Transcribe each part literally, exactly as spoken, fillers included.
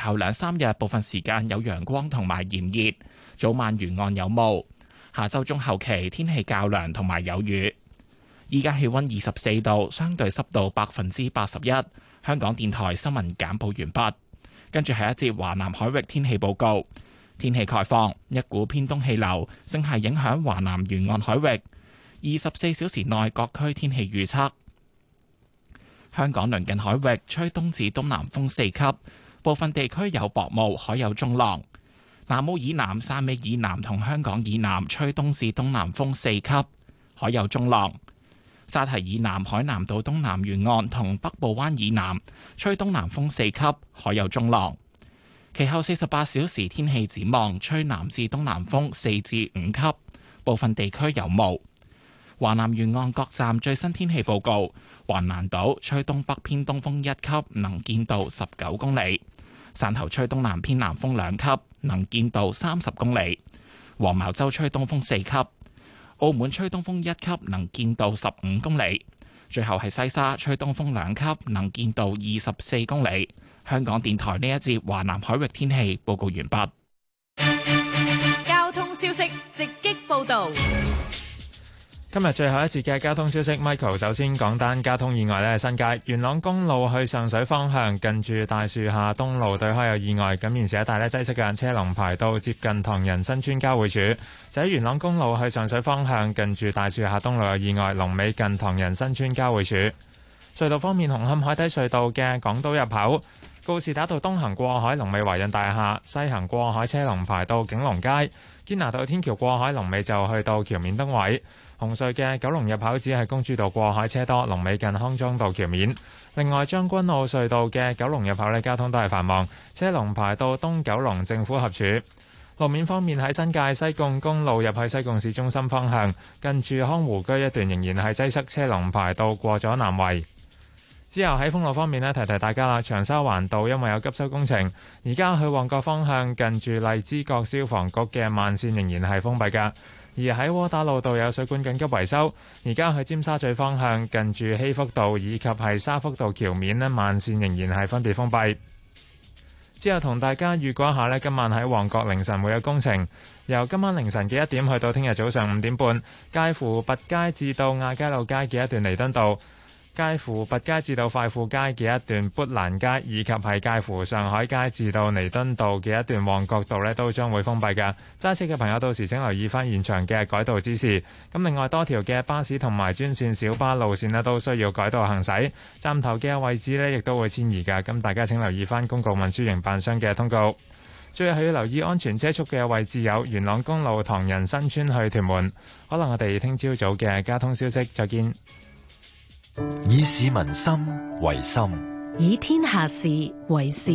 後兩三日部分時間有陽光同埋炎熱，早晚沿岸有霧。下週中後期天氣較涼同埋有雨。依家氣溫二十四度，相對濕度百分之八十一。香港電台新聞簡報完畢。跟住係一節華南海域天氣報告。天氣概況，一股偏東氣流正係影響華南沿岸海域。二十四小時內各區天氣預測：香港鄰近海域吹東至東南風四級，部分地區有薄霧，海有中浪。南澳以南、汕尾以南同香港以南吹東至東南風四級，海有中浪。沙堤以南海南島東南沿岸同北部灣以南吹東南風四級，海有中浪。其後四十八小時天氣展望，吹南至東南風四至五級，部分地區有霧。華南沿岸各站最新天氣報告：橫瀾島吹東北偏東風一級，能見度十九公里；汕頭吹東南偏南風兩級，能見度三十公里；黃茅洲吹東風四級；澳門吹東風一級，能見度十五公里。最後係西沙吹東風兩級，能見度二十四公里。香港電台呢一節華南海域天氣報告完畢。 交通消息直擊報道。 今日最後一節嘅交通消息 ，Michael 首先講單交通意外呢，新界元朗公路去上水方向，近住大樹下東路對開有意外，咁現時一帶呢擠塞嘅車龍排到接近唐人新村交匯處。就喺元朗公路去上水方向，近住大樹下東路有意外，龍尾近唐人新村交匯處。隧道方面，紅磡海底隧道嘅港島入口，告士打道東行過海龍尾華潤大廈，西行過海車龍排到景隆街，堅拿道天橋過海龍尾就去到橋面燈位。紅隧嘅九龍入口只係公主道過海車多，龍尾近康莊道橋面。另外將軍澳隧道嘅九龍入口呢，交通都係繁忙，車龍排到東九龍政府合署。路面方面，喺新界西貢公路入去西貢市中心方向，近住康湖居一段仍然係擠塞，車龍排到過咗南圍。之後喺封路方面呢，提提大家啦，長沙灣道因為有急修工程，而家去旺角方向近住荔枝角消防局嘅慢線仍然係封閉㗎。而喺窩打老道有水管緊急維修，而家去尖沙咀方向近住希福道以及係沙福道橋面呢，慢線仍然係分別封閉。之後同大家預告一下呢，今晚喺旺角凌晨會有工程，由今晚凌晨嘅一點去到聽日早上五點半，介乎拔街至到亞皆老街嘅一段彌敦道，介乎拔街至到快富街嘅一段砵蘭街，以及係介乎上海街至到彌敦道嘅一段旺角道呢，都將會封閉㗎。揸車嘅朋友到時請留意翻現場嘅改道指示。咁另外多條嘅巴士同埋專線小巴路線呢，都需要改道行駛，站頭嘅位置呢，亦都會遷移㗎。咁大家請留意翻公共運輸營辦商嘅通告。最後係要留意安全車速嘅位置有元朗公路唐人新村去屯門。可能我哋聽朝早嘅交通消息，再見。 以市民心為心， 以天下事為事。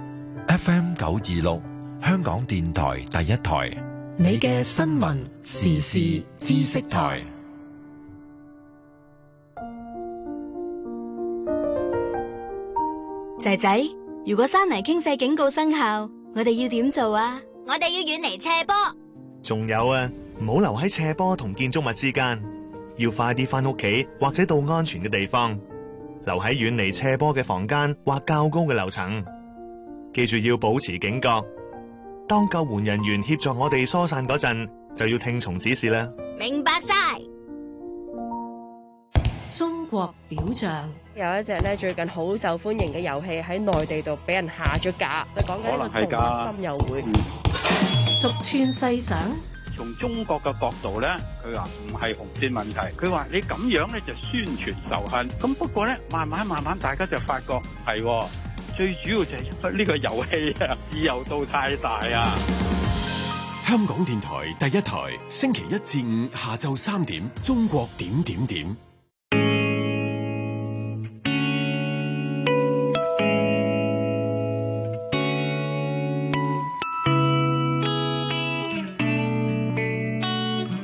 F M 九二六，香港電台第一台， 你嘅新聞時事知識台。 仔仔，如果山泥傾瀉警告生效，我哋要點做啊？ 我哋要遠離斜坡。 仲有啊，唔好留喺斜坡同建築物之間。要快啲返屋企或者到安全嘅地方，留喺遠離斜坡嘅房間或較高嘅樓層。記住要保持警覺，當救援人員協助我哋疏散嗰陣，就要聽從指示啦。 明白晒。 中國表象有一隻咧最近好受歡迎嘅遊戲喺內地度俾人下咗架，就講緊呢個動物森友會。 逐寸細想。 從中國嘅角度咧，佢話唔係紅線問題，佢話你咁樣咧就宣傳仇恨。咁不過咧，慢慢慢慢大家就發覺係、哦，最主要就係因為呢個遊戲啊，自由度太大啊。 香港電台第一台，星期一至五下晝三點，中國點點點。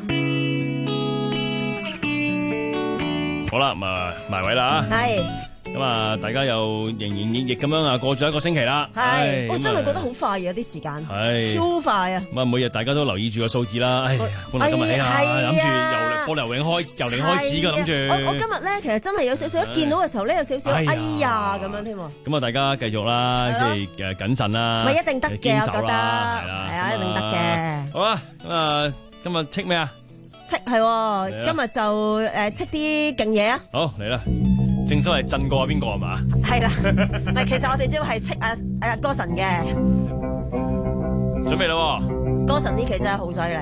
好啦，咁啊埋位啦。 係咁啊，大家又營營役役咁樣啊，過咗一個星期啦。 係，我真係覺得好快啊！啲時間係超快啊！ 咁啊，每日大家都留意住個數字啦。哎呀，本來今日哎呀，諗住由播游泳開，由零開始㗎，諗住。 我我今日咧，其實真係有少少一見到嘅時候咧，有少少哎呀咁樣添。 咁啊，大家繼續啦，即係誒謹慎啦。 咪一定得嘅，我覺得係啦， 係啊，一定得嘅。 好啦，咁啊，今日戚咩啊？ 戚係，今日就誒戚啲勁嘢啊！ 好嚟啦，正所謂震過邊個係嘛？ 係啦，唔係其實我哋主要係戚啊誒歌神嘅。 準備啦！ 歌神呢期真係好犀利。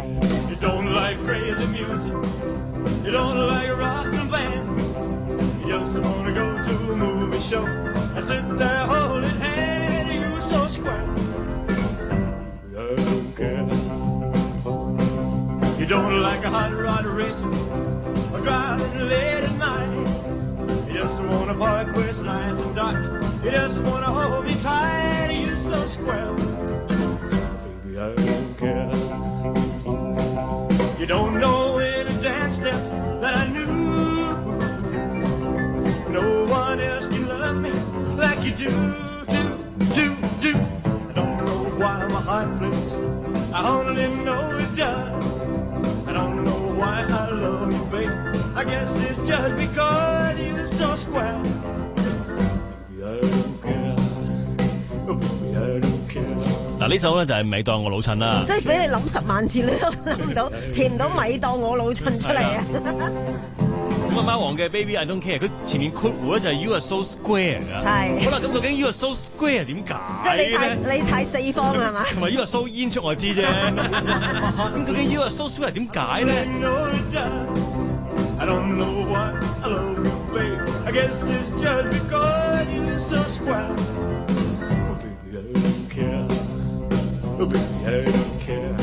You don't like a hot rod racing or driving late at night. You just wanna park where it's nice and dark. You just wanna hold me tight. You're so square. Baby, I don't care. You don't know any dance step that I knew. No one else can love me like you do, do, do, do. I don't know why my heart flips. I only know it does.I don't know why I love you, babe. I guess it's just because you're so square. Baby, I don't care. Oh, baby, I don't care. 嗱，呢首咧就係咪當我老襯啦。 即係俾你諗十萬次，你都諗唔到，填唔到咪當我老襯出嚟啊！ 咁啊，貓王嘅 Baby I Don't Care， 佢前面括弧咧就係 You Are So Square 噶。係。好啦，咁究竟 You Are So Square 點解？ 即係你太你太四方係嘛？ 同埋 You Are So 煙出我知啫。咁究竟 You Are So Square 點解咧？ I don't know why I love you, babe. I guess it's just because you're so square. Oh, baby, I don't care. Oh, baby, I don't care.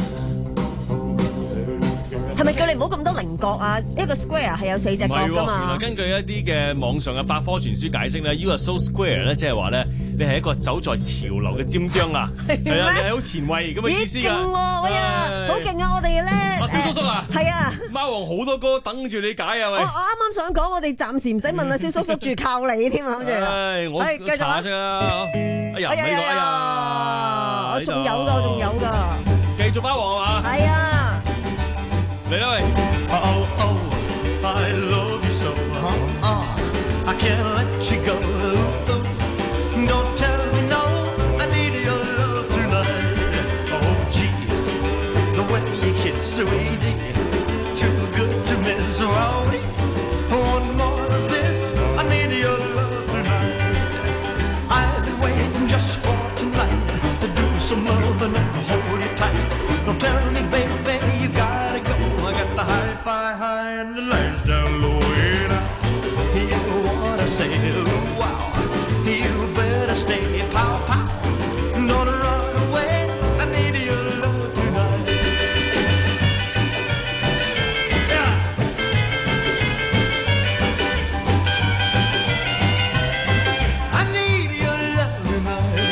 係咪叫你唔好咁多稜角啊？一個 square 係有四隻角㗎嘛？ 原來根據一啲嘅網上嘅百科全書解釋咧 ，You are so square 咧，即係話咧，你係一個走在潮流嘅尖端啊，係啊，你係好前衛咁嘅意思㗎。 勁喎，喂啊，好勁啊！我哋咧， 阿蕭叔叔啊， 係啊， 貓王好多歌等住你解啊！喂， 我我啱啱想講，我哋暫時唔使問阿蕭叔叔住靠你添啊，諗住。 唉，我繼續啊！哎呀，呢個哎呀， 我仲有㗎，我仲有㗎。 繼續貓王係嘛？ 係啊。 嚟啦喂 ！Oh oh, I love you so. Oh oh, I can't let you go. Don't tell me no, I need your love tonight. Oh gee, the way you kiss, sweetie, too good to miss. Oh, one more of this, I need your love tonight. I've been waiting just for tonight to do some loving and hold you tight. Don't tell me, baby, you gotta go.The hi-fi high and the lights down low and out. You wanna say, wow, you better stay pow pow. Don't run away, I need your love tonight. Yeah. I need your love tonight.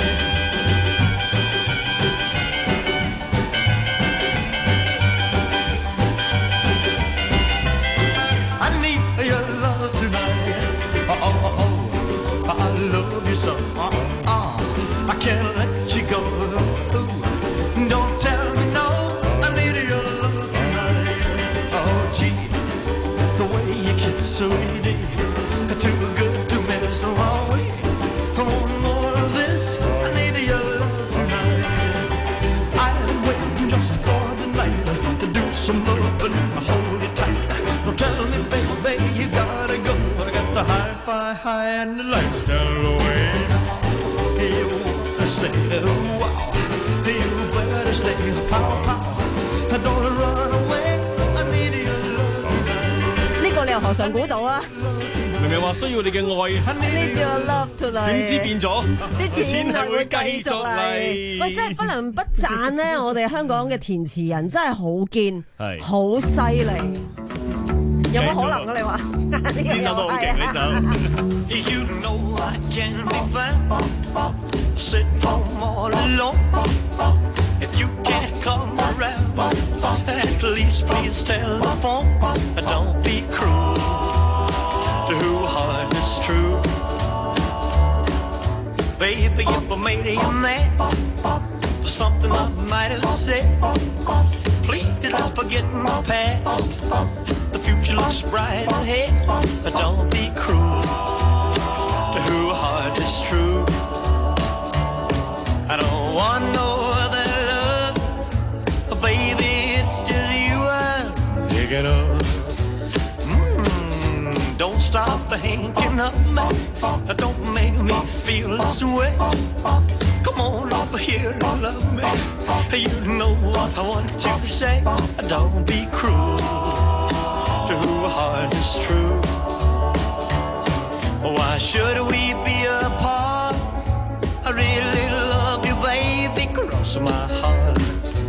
Your love tonight. Oh, oh, oh, oh, I love you so. Uh, uh, I can't let you go. Ooh, don't tell me no, I need your love tonight. Oh, gee, the way you kiss, sweetie, too good to miss. Oh, one more of this, I need your love tonight. I've been waiting just for the night to do some loving and hold you tight. Don't tell me, baby.You gotta go. I got the hi-fi high and the lights down low. You wanna say, wow, you better stay pow pow. Don't run away. I need your love. 呢個你又何嘗估到啊？ 明明話需要你嘅愛 ，Need your love tonight， 點知變咗啲錢係會繼續嚟。喂，真係不能不讚咧！我哋香港嘅填詞人真係好堅，係好犀利。有冇可能啊？你話呢首都好勁，呢首。 You know I can't be found sitting home all alone. If you can't come around, at least please telephone. Don't be cruel to who heart is true. happy if I made you mad for something I might have said. Please don't forget my past. The future looks bright ahead. Don't be cruel to who heart is true. I don't want no other love, oh, baby, it's just you I'm thinking of. Mm, don't stop thinking of me. Don't make me feel this way. Come on over here and love me. You know what I want you to say. Don't be cruel to who heart is true. Why should we be apart? I really love you, baby, cross my heart.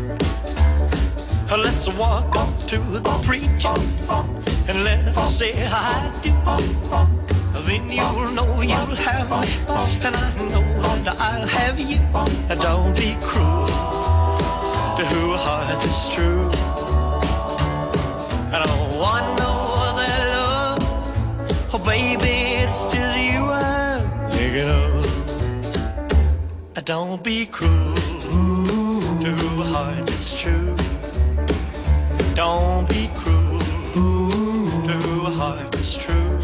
Let's walk up to the preacher and let's say I do. Then you'll know you'll have me, and I know that I'll have you. Don't be cruel to who heart is true. I don't want no other love, oh baby, it's just you I'm thinking of. Don't be cruel to who heart is true. Don't be cruel to who heart is true.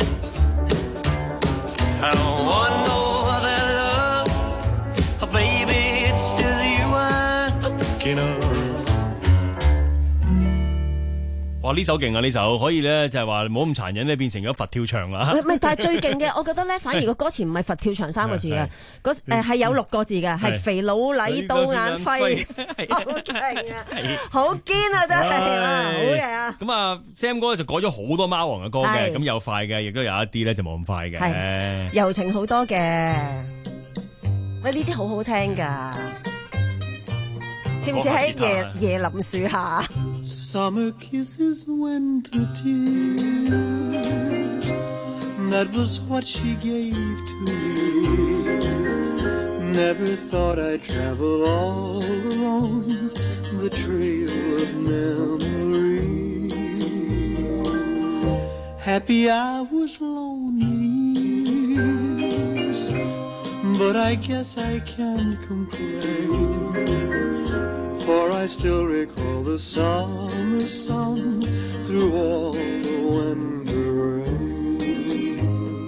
I don't want no other love, oh baby, it's just you I'm thinking of. 哇！呢首勁啊！呢首可以咧就係話唔好咁殘忍咧，變成咗佛跳牆啦。 唔係，但係最勁嘅，我覺得咧，反而個歌詞唔係佛跳牆三個字嘅，嗰誒係有六個字嘅，係肥佬黎到眼輝，好勁啊！好堅啊，真係啊，好嘢啊！ 咁啊 ，Sam 哥就改咗好多貓王嘅歌嘅，咁有快嘅，亦都有一啲咧就冇咁快嘅， 係柔情好多嘅。喂，呢啲好好聽㗎，似唔似喺椰椰林樹下？ Summer kisses, winter tears. That was what she gave to me. Never thought I'd travel all along the trail of memory. Happy I was lonely, but I guess I can't complain. For I still recall the summer sun through all the winter rain.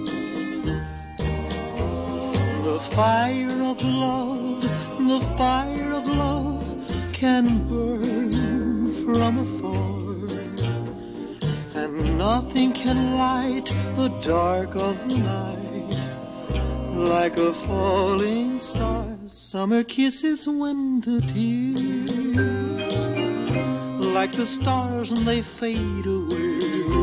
The fire of love, the fire of love can burn from afar, and nothing can light the dark of the night like a falling star. Summer kisses, winter tears, like the stars and they fade away,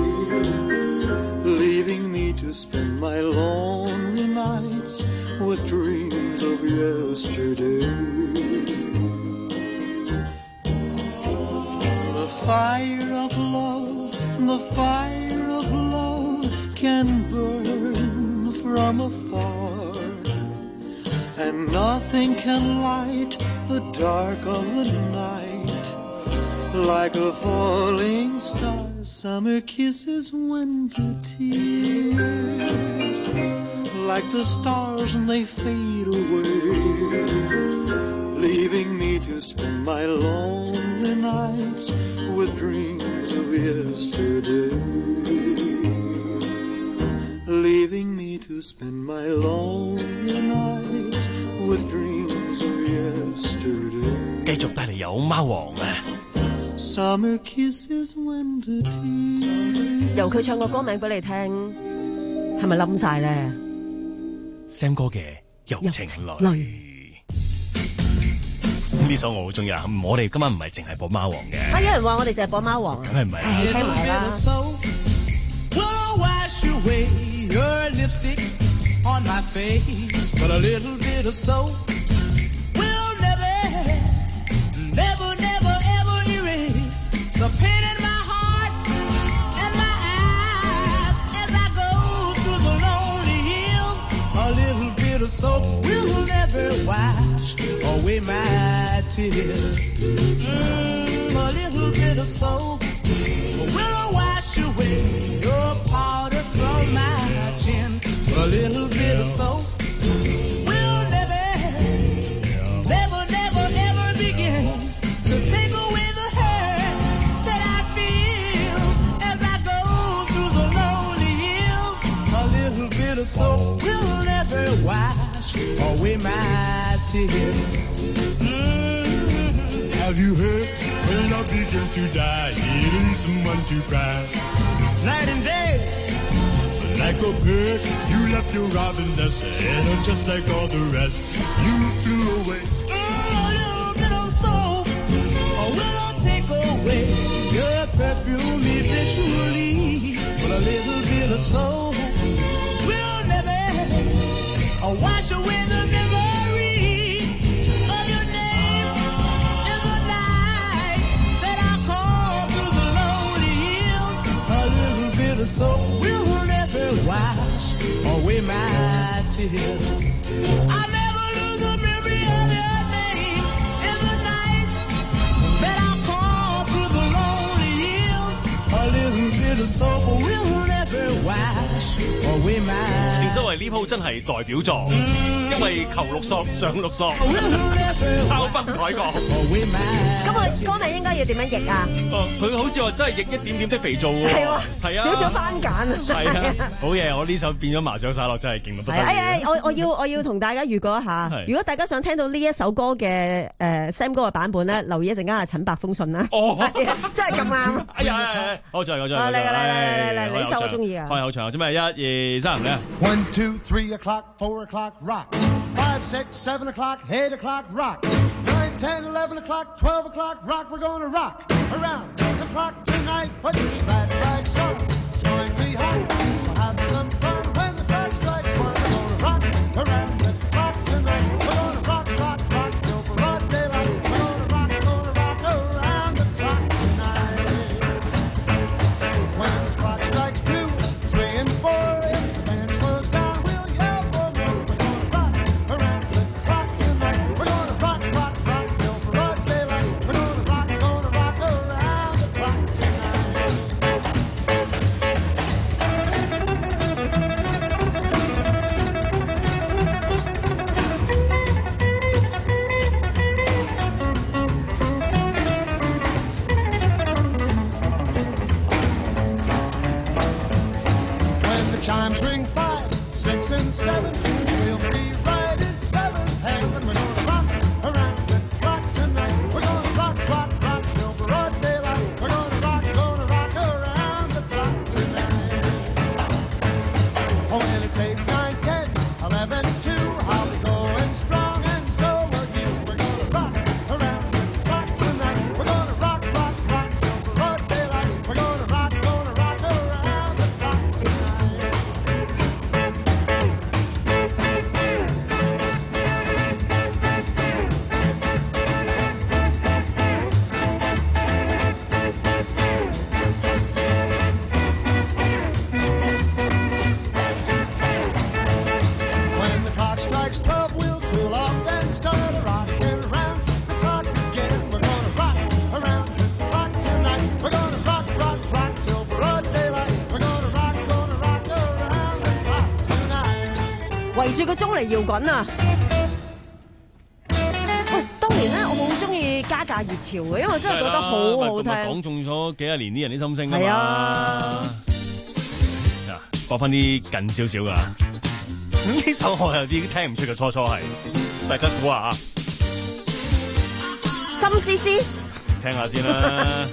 leaving me to spend my lonely nights with dreams of yesterday. The fire of love, the fire of love can burn from afar, and nothing can light the dark of the night like a falling star. Summer kisses, winter tears, like the stars and they fade away, leaving me to spend my lonely nights with dreams of yesterday. Leaving me to spend my lonely nights with dreams of yesterday. 繼續帶嚟有貓王啊 ！Summer kisses, winter tears。 由佢唱個歌名俾你聽，係咪冧晒咧 ？Sam 哥嘅柔情淚。呢首我好中意啊！我哋今晚唔係淨係播貓王嘅。 啊！有人話我哋淨係播貓王， 梗係唔係啦？ 聽埋啦。 Your lipstick on my face, but a little bit of soap will never, never, never, ever erase the pain in my heart and my eyes as I go through the lonely hills. A little bit of soap will never wash away my tears. Mm, a little bit of soap will wash away your powder from my a little bit of soap will never, away my tears. Mm-hmm. Have you heard when love begins to die? He needs someone to cry. Night and day, like a bird, you left your robin nest, and just like all the rest, you flew away. Mm, a little bit of soul, or will I take away your perfume eventually? But a little bit of soul will never uh, wash away the memory of your name in the night that I call through the lonely hills. A little bit of soul will never wash away my tears. I never lose a memory of your name in the night that I call through the lonely hills. A little bit of soul will never wash away my. 正所謂呢鋪真係代表作，因為求六索上六索，抄崩改過。 咁個歌名應該要點樣譯啊？ 哦，佢好似話真係譯一點點的肥皂喎。 係喎， 係啊， 少少番簡啊。 係啊，好嘢！我呢首變咗麻雀沙樂真係勁到不得了。 哎呀，我我要我要同大家預告一下，如果大家想聽到呢一首歌嘅誒 Sam 哥嘅版本咧，留意一陣間阿陳百風信啦。哦，真係咁啱。 哎呀，好再嚟，好再嚟。 嚟嚟嚟嚟嚟嚟，呢首我中意啊。 開口場，做咩？一二三，嚟啊！ One, two, three o'clock, four o'clock, rock. Five, six, seven o'clock, eight o'clock, rock. Nine, ten, eleven o'clock, twelve o'clock, rock. We're gonna rock around the clock tonight. Put your glad rags on. Join me home. We'll have some fun when the clock strikes one. We're gonna rock around the clock tonight. We're gonna rock, rock, rock till broad daylight. We're gonna rock, gonna rock around the clock tonight. When the clock strikes two, three, and four. Chimes ring five, six, and seven. We'll be right in seventh heaven. We're gonna rock around the clock tonight. We're gonna rock, rock, rock till broad daylight. We're gonna rock, gonna rock around the clock tonight. Oh, and it's eight, nine, ten, eleven, two. I'll be going strong, and so will you. We're gonna rock around the clock tonight. We're gonna rock, rock, rock till broad daylight. We're gonna rock, gonna rock around the clock tonight.圍住個鐘嚟搖滾啊！喂，當年咧我好中意加價熱潮嘅，因為真係覺得好好聽。 講中咗幾廿年啲人啲心聲啊嘛。 係啊， 嗱，播翻啲近少少噶。咁呢首我有啲聽唔出嘅，初初係，大家估下啊。 心思思， 聽下先啦。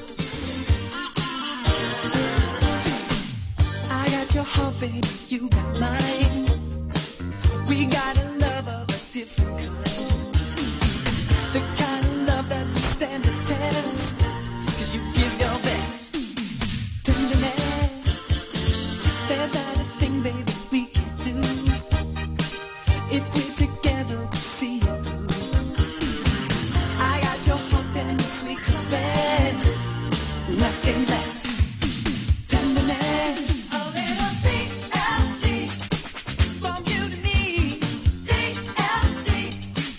I got your heart, baby, you got mine. We got a love of a different kind. The kind of love that will stand the test. Cause you give your best. Tenderness. There's not a thing, baby, we can do. If we're together, we'll see it through. I got your heart and your sweet caress. Nothing less. Tenderness. A little C L C. From you to me. C L C.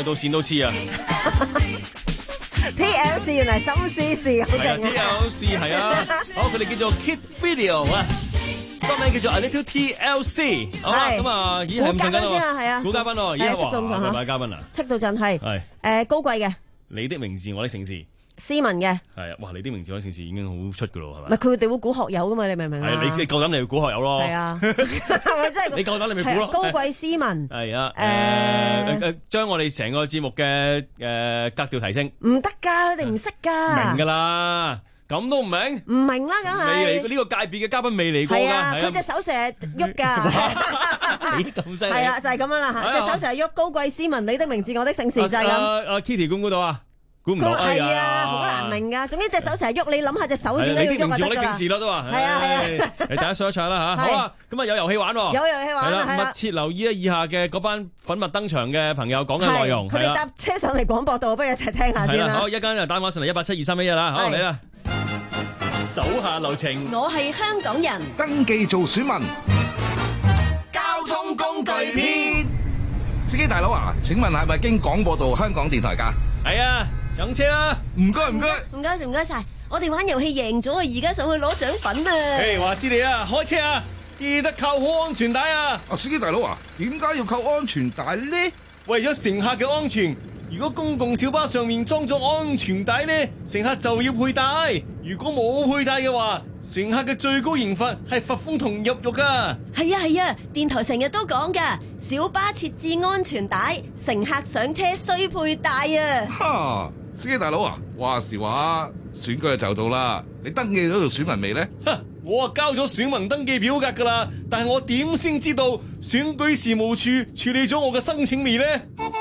愛到線都黐啊 ！T L C 原來心思事好勁啊 ！T L C 係啊，好佢哋叫做 Kid Video 啊。個名叫做 A Little T L C， 好啦，咁啊，已經係五陣間咯， 係啊， 估嘉賓咯，而家話係咪嘉賓啊？ 戚到陣係， 係誒高貴嘅， 你的名字我的姓氏， 斯文嘅， 係啊，哇！你的名字我的姓氏已經好出噶咯，係咪？ 唔係佢哋會估學友噶嘛？你明唔明啊？ 係你你夠膽你去估學友咯？ 係啊，係咪真係？ 你夠膽你咪估咯？ 高貴斯文係啊，誒誒，將我哋成個節目嘅誒格調提升， 唔得㗎，佢哋唔識㗎， 明㗎啦。咁都唔明？ 唔明啦，梗係未嚟過呢個界別嘅嘉賓未嚟過㗎。 係啊，佢隻手成日喐㗎。 你咁犀利？ 係啦，就係咁樣啦嚇，隻手成日喐，高貴斯文，你的名字我的姓氏就係咁。 阿 Kitty 估唔估到啊？估唔到。 係啊，好難明㗎。總之隻手成日喐，你諗下隻手點解要喐就得㗎啦。 你的名字我的姓氏咯都話。 係啊係啊。 嚟大家上一場啦嚇，好啊！咁啊有遊戲玩喎。 有遊戲玩啦，係啦。 密切留意咧以下嘅嗰班粉墨登場嘅朋友講嘅內容。 佢哋搭車上嚟廣播道，不如一齊聽下先啦。 好，一間就打電話上嚟一八七二三一一啦，好嚟啦。手下留情， 我係香港人， 登記做選民。 交通工具篇， 司機大佬啊，請問係咪經廣播道香港電台㗎？ 係啊，上車啦！ 唔該唔該， 唔該唔該晒，我哋玩遊戲贏咗，而家上去攞獎品啊！ 誒，話知你啊，開車啊，記得扣好安全帶啊！ 啊，司機大佬啊，點解要扣安全帶呢？ 為咗乘客嘅安全。如果公共小巴上面裝咗安全帶呢，乘客就要佩戴。如果冇佩戴嘅話，乘客嘅最高刑罰係罰款同入獄噶。 係啊係啊，電台成日都講噶，小巴設置安全帶，乘客上車需佩戴啊。 哈，司機大佬啊，話時話選舉就到啦，你登記咗做選民未呢？ 我啊交咗選民登記表格噶啦，但係我點先知道選舉事務處處理咗我嘅申請未呢？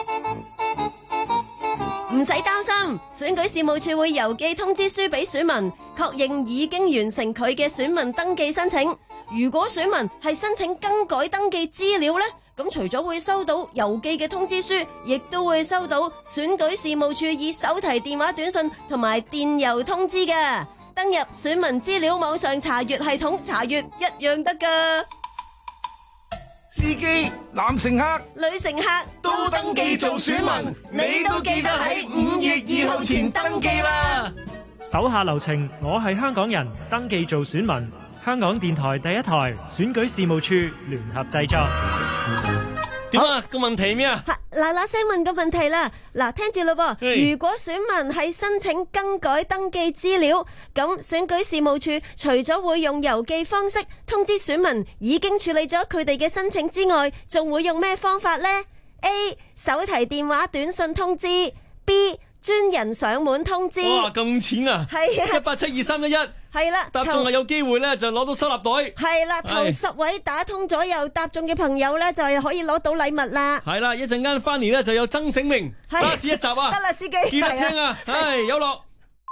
唔使擔心，選舉事務處會郵寄通知書俾選民，確認已經完成佢嘅選民登記申請。如果選民係申請更改登記資料呢，咁除咗會收到郵寄嘅通知書，亦都會收到選舉事務處以手提電話短信同埋電郵通知嘅。登入選民資料網上查閱系統查閱一樣得㗎。 司機、男乘客、 女乘客都登記做選民，你都記得喺五月二號前登記啦。 手下留情，我係香港人，登記做選民。香港電台第一台選舉事務處聯合製作。 點啊？個問題咩啊？ 嗱嗱聲問個問題啦！嗱，聽住咯噃。如果選民係申請更改登記資料，咁選舉事務處除咗會用郵寄方式通知選民已經處理咗佢哋嘅申請之外，仲會用咩方法呢？ A. 手提電話短信通知 B. 專人上門通知。 哇，咁淺啊！ 係啊， 一八七二三一一。 係啦， 答中係有機會咧，就攞到收納袋。 係啦，頭十位打通左右答中嘅朋友咧，就係可以攞到禮物啦。 係啦，一陣間翻嚟咧就有曾醒明巴士一集啊！ 得啦，司機記得聽啊！唉，有樂。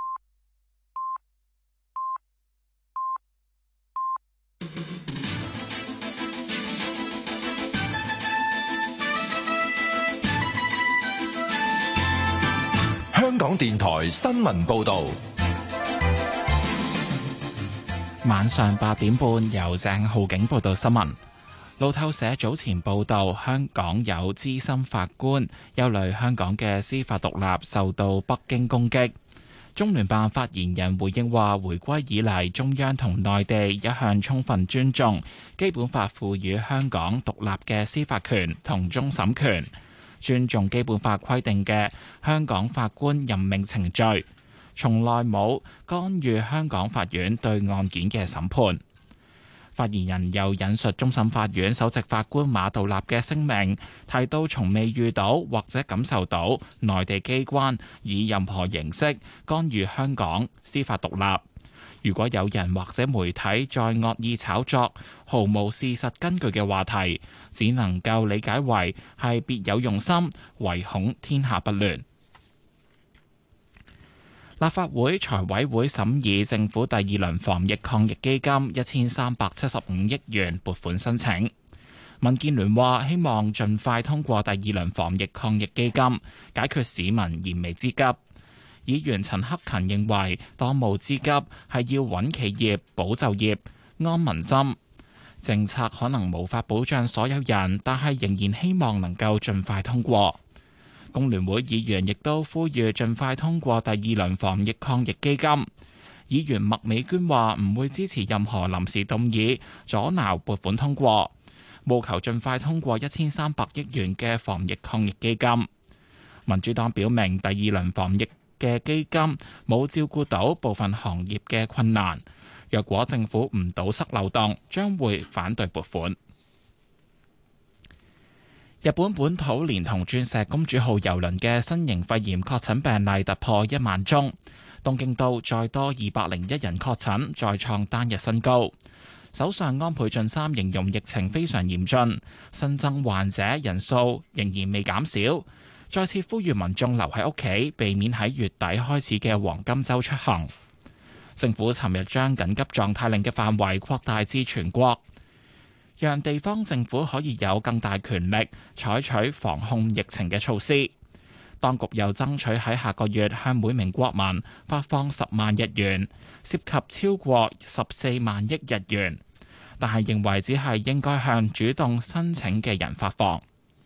香港電台新聞報道。 晚上八點半，由鄭浩景報道新聞。路透社早前報道，香港有資深法官憂慮香港嘅司法獨立受到北京攻擊。中聯辦發言人回應話，回歸以嚟，中央同內地一向充分尊重基本法賦予香港獨立嘅司法權同終審權，尊重基本法規定嘅香港法官任命程序，從來冇干預香港法院對案件嘅審判。發言人又引述終審法院首席法官馬道立嘅聲明，提到從未遇到或者感受到內地機關以任何形式干預香港司法獨立。如果有人或者媒體在惡意炒作毫無事實根據嘅話題，只能夠理解為係別有用心，唯恐天下不亂。立法會財委會審議政府第二輪防疫抗疫基金一千三百七十五億元撥款申請。民建聯話希望盡快通過第二輪防疫抗疫基金，解決市民燃眉之急。議員陳克勤認為，當務之急係要穩企業、保就業、安民心。政策可能無法保障所有人，但係仍然希望能夠盡快通過。 工聯會議員亦都呼籲盡快通過第二輪防疫抗疫基金。議員麥美娟話唔會支持任何臨時動議阻撓撥款通過，務求盡快通過一千三百億元嘅防疫抗疫基金。民主黨表明第二輪防疫嘅基金冇照顧到部分行業嘅困難，若果政府唔堵塞漏洞，將會反對撥款。日本本土連同鑽石公主號郵輪嘅新型肺炎確診病例突破一萬宗，東京都再多二百零一人確診，再創單日新高。首相安倍晉三形容疫情非常嚴峻，新增患者人數仍然未減少，再次呼籲民眾留喺屋企，避免喺月底開始嘅黃金週出行。政府尋日將緊急狀態令嘅範圍擴大至全國，讓地方政府可以有更大權力採取防控疫情嘅措施。當局又爭取喺下個月向每名國民發放十萬日元，涉及超過十四萬億日元，但係認為只係應該向主動申請嘅人發放。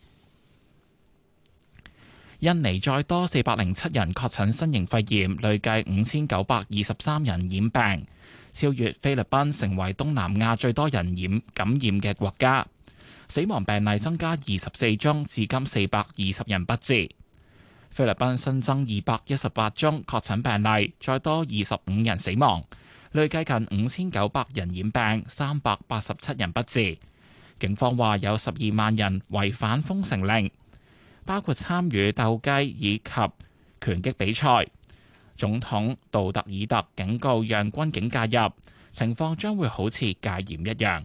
印尼再多四百零七人確診新型肺炎，累計五千九百二十三人染病，超越菲律賓成為東南亞最多人染感染嘅國家。死亡病例增加二十四宗，至今四百二十人不治。菲律賓新增二百一十八宗確診病例，再多二十五人死亡，累計近五千九百人染病，三百八十七人不治。警方話有十二萬人違反封城令，包括參與鬥雞以及拳擊比賽。總統杜特爾特警告讓軍警介入，情況將會好似戒嚴一樣。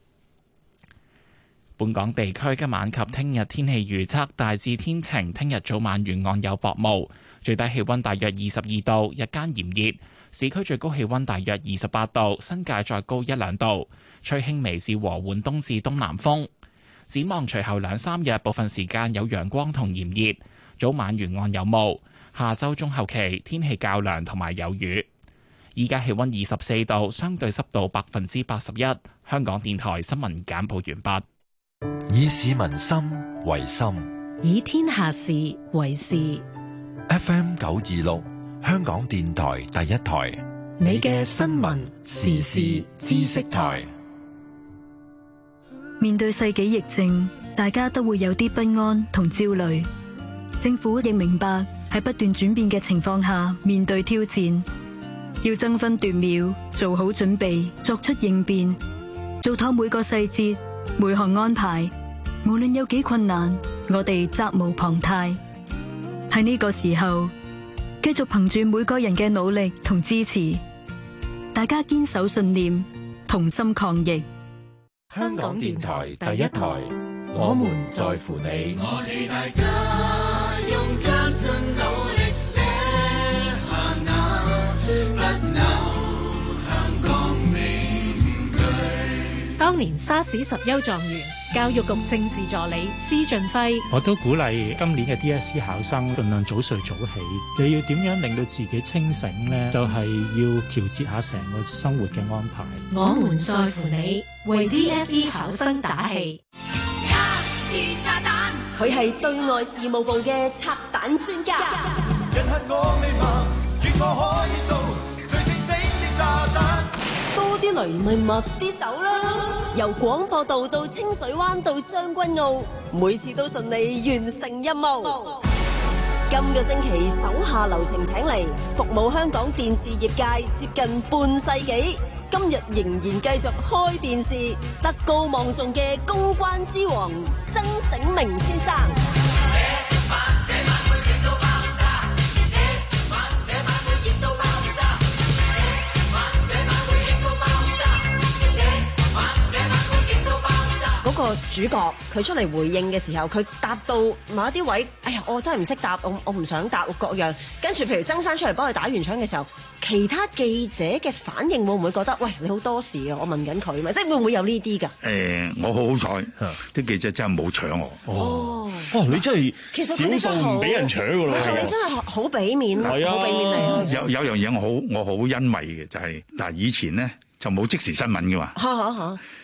本港地區今晚及聽日天氣預測大致天晴，聽日早晚沿岸有薄霧，最低氣溫大約二十二度，日間炎熱，市區最高氣溫大約二十八度，新界再高一兩度，吹輕微至和緩東至東南風。展望隨後兩三日，部分時間有陽光同炎熱，早晚沿岸有霧。下周中後期天氣較涼同埋有雨。依家氣溫二十四度，相對濕度百分之八十一。香港電台新聞簡報完畢。 以市民心為心， 以天下事為事。 F M 九二六，香港電台第一台， 你嘅新聞時事知識台。 面對世紀疫症，大家都會有啲不安同焦慮。政府亦明白喺不斷轉變嘅情況下面對挑戰，要爭分奪秒做好準備，作出應變，做妥每個細節每項安排。無論有幾困難，我哋責無旁貸。喺呢個時候，繼續憑住每個人嘅努力同支持，大家堅守信念，同心抗疫。 香港電台第一台，我們在乎你。 我哋大家用艱辛努力寫下那不朽香港名句。 當年沙士十優狀元，教育局政治助理施俊輝。 我都鼓勵今年嘅 D S E 考生盡量早睡早起。你要點樣令到自己清醒呢？就係要調節下成個生活嘅安排。 我們在乎你，為 D S E 考生打氣。 佢係對外事務部嘅拆彈專家。 人恨我未盲，願我可以做最清醒的炸彈。 多啲雷咪密啲手啦！由廣播道到清水灣到將軍澳，每次都順利完成任務。今個星期手下留情請嚟，服務香港電視業界接近半世紀，今日仍然繼續開電視，德高望重嘅公關之王曾醒明先生。 嗰個主角佢出嚟回應嘅時候，佢答到某一啲位，哎呀，我真係唔識答，我我唔想答各樣。跟住譬如曾生出嚟幫佢打完場嘅時候，其他記者嘅反應會唔會覺得，喂，你好多事啊？我問緊佢嘛，即係會唔會有呢啲㗎？ 誒、呃，我好好彩，啲記者真係冇搶我。 哦，哦，你真係少數唔俾人搶㗎咯。 其實你真係好俾面，好俾面你。 有有樣嘢我好我好欣慰嘅就係、是、嗱，以前咧就冇即時新聞㗎嘛。 嚇嚇嚇！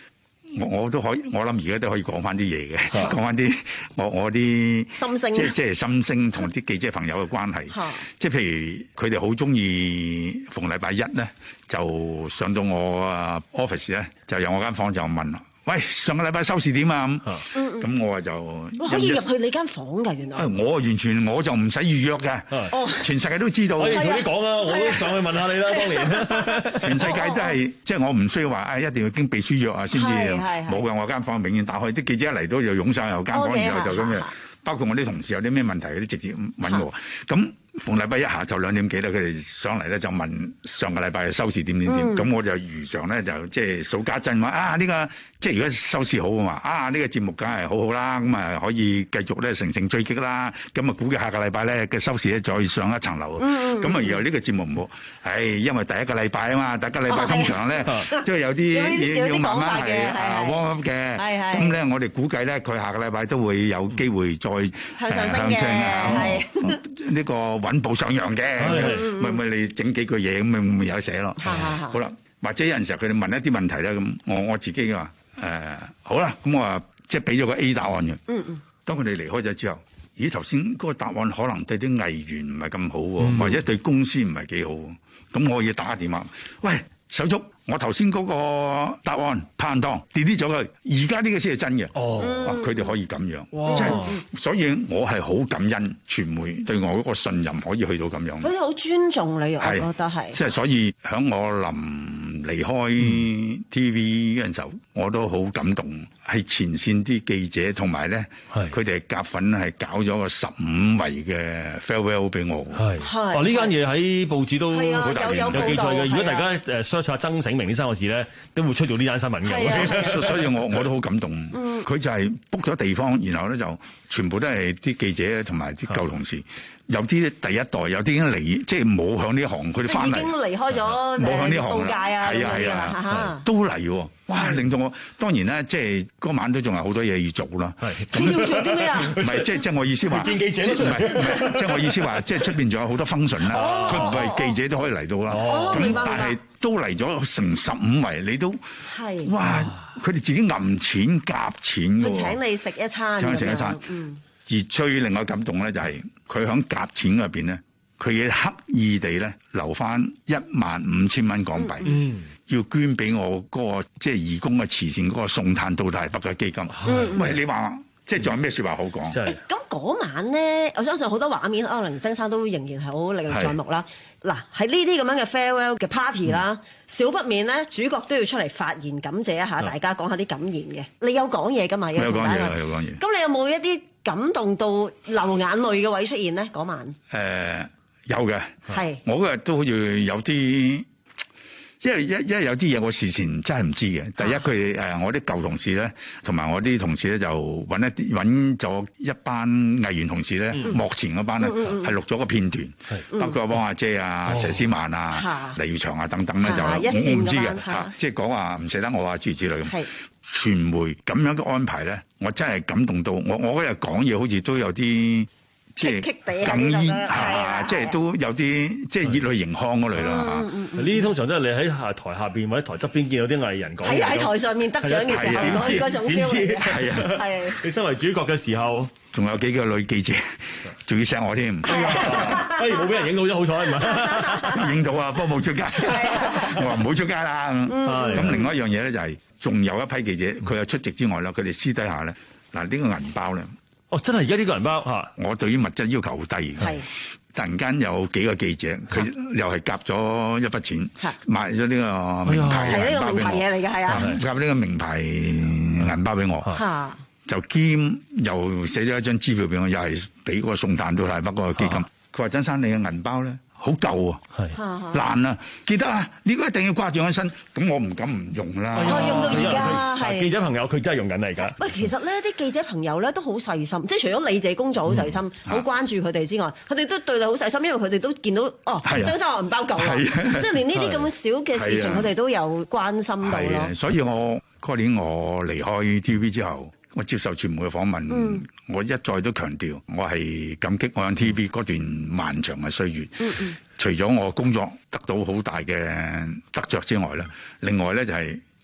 我我都可以，我諗而家都可以講翻啲嘢嘅，講翻啲我我啲心聲， 即係即係心聲同啲記者朋友嘅關係。即係譬如佢哋好中意逢禮拜一咧，就上到我啊 office 咧，就有我間房就問。喂，上個禮拜收視點啊？咁，咁、嗯、我就可以入去你間房㗎，原來。 我完全我就唔使預約嘅， 哦， 全世界都知道。 可以早啲講啊，我都上去問下你啦，當年。 全世界都係，即係我唔需要話，誒、哎、一定要經秘書約啊先至冇嘅。我間房永遠打開，啲記者一嚟到就湧上入間房，然後就咁樣。包括我啲同事有啲咩問題，嗰啲直接問我。咁逢禮拜一下晝兩點幾咧，佢哋上嚟咧就問上個禮拜嘅收視點點點。咁、嗯、我就如常咧就即係數家珍話啊呢、呢個即係如果收視好啊嘛，啊呢、呢個節目梗係好好啦，咁啊可以繼續咧乘勝追擊啦。咁啊估計下個禮拜咧嘅收視咧再上一層樓。咁啊、嗯、然後呢個節目唔好，唉，因為第一個禮拜啊嘛，第一個禮拜通常咧都係有啲嘢要慢慢係啊 warm up 嘅。咁咧我哋估計咧佢下個禮拜都會有機會再向上升嘅， 呢個穩步上揚嘅，咪咪你整幾句嘢咁咪咪有得寫咯。好啦，或者有陣時候佢哋問一啲問題咧，咁我我自己話誒好啦，咁我話即係俾咗個 A 答案嘅。嗯嗯。當佢哋離開咗之後，咦頭先嗰個答案可能對啲藝員唔係咁好喎，或者對公司唔係幾好，咁我要打電話，喂手足。我頭先嗰個答案拍檔 delete 咗佢，而家呢個先係真嘅。哦，佢哋可以咁樣，即係，所以我係好感恩傳媒對我嗰個信任可以去到咁樣。 佢哋好尊重你，我覺得係。 即係所以喺我臨離開 T V 嗰陣時候，我都好感動。係前線啲記者同埋咧，佢哋夾份係搞咗個十五圍嘅 farewell 俾我。 係，哦呢間嘢喺報紙都好大有記載嘅。如果大家誒 search 下曾醒明呢三個字咧，都會出到呢單新聞嘅。 所以我我都好感動。佢就係 book 咗地方，然後咧就全部都係啲記者同埋啲舊同事。有啲第一代，有啲已經離，即係冇響呢行，佢哋翻嚟已經離開咗冇響呢行報界啊， 係啊係啊，都嚟喎！哇，令到我當然咧，即係嗰晚都仲有好多嘢要做啦。 係要做啲咩啊？ 唔係即係即係我意思話， 見記者唔係唔係，即係我意思話，即係出邊仲有好多 function 啦。佢唔係記者都可以嚟到啦。咁但係都嚟咗成十五圍，你都係哇！佢哋自己揞錢夾錢㗎喎。 佢請你食一餐。 請你食一餐。嗯。而最令我感動咧，就係佢喺夾錢入邊咧，佢亦刻意地咧留翻一萬五千蚊港幣，嗯、要捐俾我嗰、那個即係義工嘅慈善嗰個送炭到大北嘅基金。嗯、喂，你話即係仲有咩説話好講？ 咁嗰、嗯、晚咧，我相信好多畫面，可能曾生都仍然係好歷歷在目啦。嗱，喺呢啲咁樣嘅 farewell 嘅 party 啦，嗯、少不免咧，主角都要出嚟發言感謝一下大家，講下啲感言嘅。你有講嘢㗎嘛？ 有講嘢，有講嘢。 咁你有冇一啲感動到流眼淚嘅位出現咧？嗰晚誒、呃、有嘅， 係我嗰日都好似有啲。因為一因為有啲嘢我事前真係唔知嘅。第一佢誒我啲舊同事咧，同埋我啲同事咧就揾一啲揾咗一班藝員同事咧，嗯、幕前嗰班咧係錄咗個片段，嗯、包括汪阿姐啊、佘詩曼啊、黎耀祥啊等等咧，就我唔知嘅嚇，即係講話唔捨得我啊諸如此類咁。傳媒咁樣嘅安排咧，我真係感動到我我嗰日講嘢好似都有啲。即係哽咽嚇，即係都有啲即係熱淚盈眶嗰類啦嚇。 呢啲通常都係你喺台下邊或者台側邊見到啲藝人講。 喺喺台上面得獎嘅時候，嗰嗰種 feel 係啊， 係。 你身為主角嘅時候， 仲有幾個女記者，仲要錫我添。 哎，冇俾人影到啫，好彩係咪？ 影到啊，不過冇出街。我話唔好出街啦。咁另外一樣嘢咧就係，仲有一批記者，佢有出席之外啦，佢哋私底下咧，嗱呢個銀包咧。 哦，真係而家呢個銀包嚇， 我對於物質要求好低嘅。係，突然間有幾個記者，佢又係夾咗一筆錢，買咗呢個名牌銀包俾我。係呢個名牌嘢嚟嘅，係啊。夾呢個名牌銀包俾我，嚇，就兼又寫咗一張支票俾我，又係俾嗰個送炭到大北嗰個基金。佢話：曾生，你嘅銀包咧好舊啊，爛啊，記得啊，呢個一定要掛住喺身。咁我唔敢唔用啦。 我用到而家係記者朋友，佢真係用緊嚟㗎。 喂，其實咧啲記者朋友咧都好細心，即係除咗你自己工作好細心，好關注佢哋之外，佢哋都對你好細心，因為佢哋都見到哦，曾生我銀包舊啦，即係連呢啲咁少嘅事情，佢哋都有關心到咯。 所以我嗰年我離開 T V B 之後，我接受傳媒嘅訪問，嗯、我一再都強調，我係感激我喺 T V B 嗰段漫長嘅歲月。嗯嗯、除咗我工作得到好大嘅得着之外咧，另外咧就係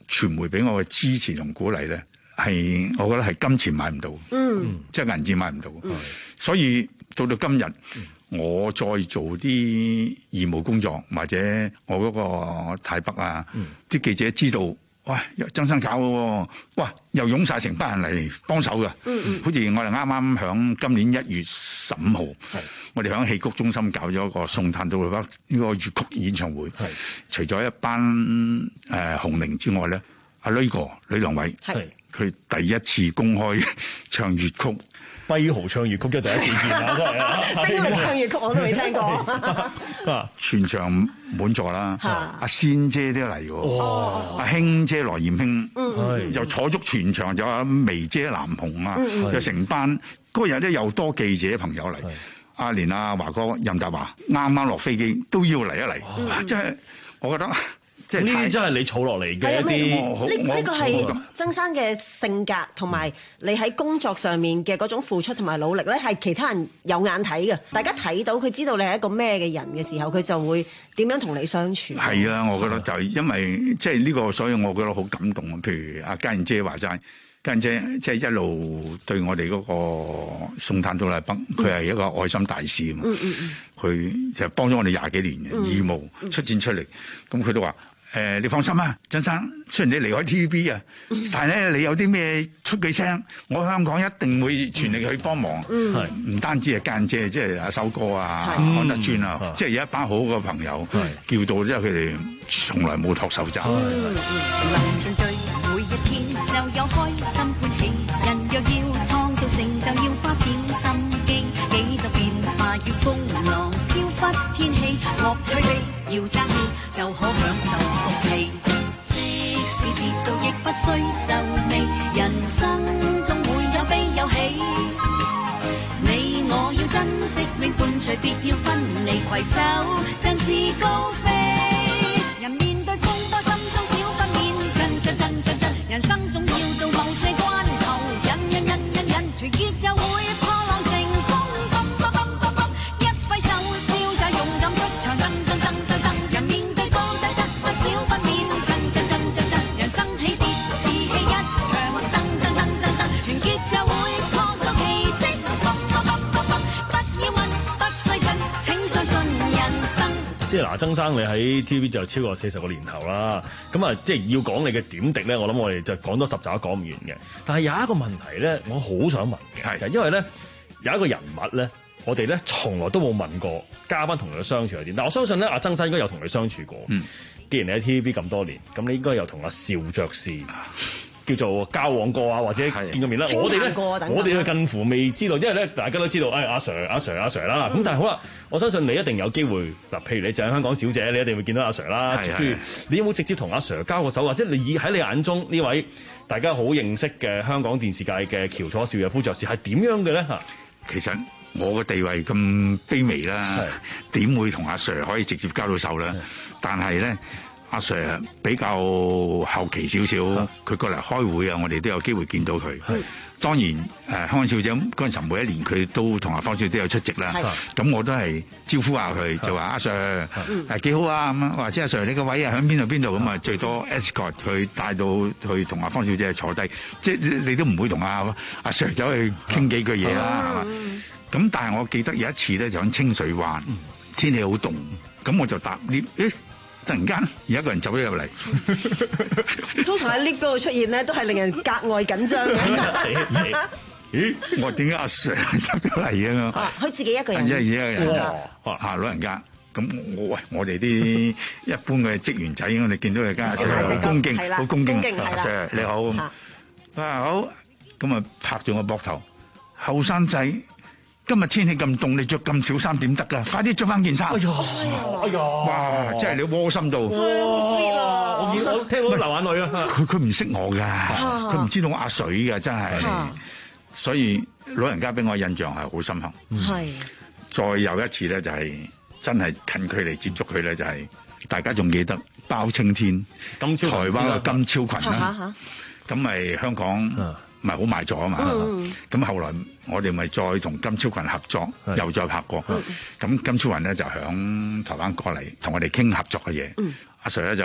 傳媒俾我嘅支持同鼓勵咧，係我覺得係金錢買唔到， 嗯， 即係銀紙買唔到。嗯、所以到到今日，嗯、我再做啲義務工作，或者我嗰個泰北啊，啲、嗯、記者知道。哇！曾生搞嘅喎，哇！又湧晒成班人嚟幫手嘅，嗯嗯好似我哋啱啱響今年一月十五號，我哋響戲曲中心搞咗個送炭到呢個粵曲演唱會，除咗一班誒、呃、紅伶之外咧，阿呂哥呂良偉，佢第一次公開唱粵曲。 跛豪唱粵曲嘅第一次見啊，真係啊！ 跛豪唱粵曲我都未聽過。 全場滿座啦，阿仙姐都嚟喎，阿卿姐羅艷卿，嗯、又坐足全場，就阿眉姐藍紅啊，嗯、就成班嗰日咧又多記者朋友嚟，阿連阿華哥任達華啱啱落飛機都要嚟一嚟，嗯、即係我覺得。即係呢啲真係你儲落嚟嘅一啲， 呢呢個係曾生嘅性格，同埋你喺工作上面嘅嗰種付出同埋努力咧，係其他人有眼睇嘅。大家睇到佢知道你係一個咩嘅人嘅時候，佢就會點樣同你相處。 係啊，我覺得就係因為即係呢個，所以我覺得好感動啊。譬如阿嘉燕姐話齋，嘉燕姐即係一路對我哋嗰個送炭到禮北，佢係一個愛心大使啊嘛。嗯嗯嗯，佢就幫咗我哋廿幾年嘅義務出戰出嚟，咁佢都話。誒、呃，你放心啊，曾生。雖然你離開 T V B 啊，但係咧，你有啲咩出句聲，我香港一定會全力去幫忙。嗯，係唔單止係間姐，即係阿修哥啊、安德尊啊，即係有一班好好嘅朋友，叫到即係佢哋從來冇托手踭。 臨近最每一天就有開心歡喜，人若要創造成就要花點心機，幾就變化要風浪飄忽天氣，樂趣味要爭氣就可享受福氣。即使跌倒亦不需愁眉，人生中會有悲有喜。你我要珍惜永伴隨，別要分離，攜手振翅高飛。人面對風波，心中少不免震震震震震。人生總要到某些關頭，忍忍忍忍忍，團結就會破浪成風。蹦蹦蹦蹦蹦，一揮手，超仔勇敢出場，震震震震震。人面對高低得失少不免震震震震震。人生起跌是氣一場，震震震震震，團結就會創造奇蹟。蹦蹦蹦蹦蹦，不要問，不須盡，請相信人生。 即係嗱，曾生你喺 T V B 就超過四十個年頭啦，咁啊，即係要講你嘅點滴咧，我諗我哋就講多十集都講唔完嘅。但係有一個問題咧，我好想問嘅，就係因為咧有一個人物咧，我哋咧從來都冇問過嘉賓同佢相處係點。但我相信咧，阿曾生應該有同佢相處過。嗯，既然你喺 T V B 咁多年，咁你應該有同阿邵爵士叫做交往過啊，或者見過面啦。我哋咧，我哋近乎未知道，因為咧大家都知道，誒、哎、阿 Sir、阿 Sir、阿 Sir 啦。咁、嗯、但係好啦，我相信你一定有機會嗱，譬如你就係香港小姐，你一定會見到阿 Sir 啦。譬如你有冇直接同阿 Sir 交過手，或者你以喺你眼中呢位大家好認識嘅香港電視界嘅翹楚邵逸夫爵士係點樣嘅咧？嚇， 其實我嘅地位咁卑微啦，點會同阿 Sir 可以直接交到手咧？但係咧。阿 Sir 比較後期少少，佢過嚟開會啊，我哋都有機會見到佢。當然，誒、呃、香港小姐嗰陣時每一年佢都同阿方小姐有出席啦。咁我都係招呼下佢，就話阿 Sir 誒幾好啊咁啊，或者阿 Sir 你個位啊喺邊度邊度咁啊，最多 escort 佢帶到去同阿方小姐坐低，即係你都唔會同阿阿 Sir 走去傾幾句嘢啦，係嘛？咁但係我記得有一次咧，就喺清水灣，天氣好凍，咁我就搭 lift。突然間有一個人走咗入嚟， 通常喺 lift 嗰度出現咧，都係令人格外緊張嘅。 咦？我點解阿 Sir 走咗嚟啊？ 佢自己一個人， 自己一個人嚇嚇老人家。咁我喂，我哋啲一般嘅職員仔，我哋見到佢家阿 Sir 好恭敬，好恭敬。阿 Sir 你好，啊好，咁啊拍住我膊頭，後生仔。今日天氣咁凍，你着咁少衫點得噶？快啲着翻件衫！哎呀，哎呀，哇！真係你窩心到， 我見我聽到流眼淚啊！ 佢佢唔識我噶，佢唔知道我阿水噶，真係。所以老人家俾我印象係好深刻。係。再有一次咧，就係真係近距離接觸佢咧，就係大家仲記得包青天、台灣嘅金超群啦。咁咪香港。唔係好賣座啊嘛，咁、嗯、後來我哋咪再同金超群合作，又再拍過。咁、嗯、金超群咧就響台灣過嚟同我哋傾合作嘅嘢。阿、嗯、Sir 咧就話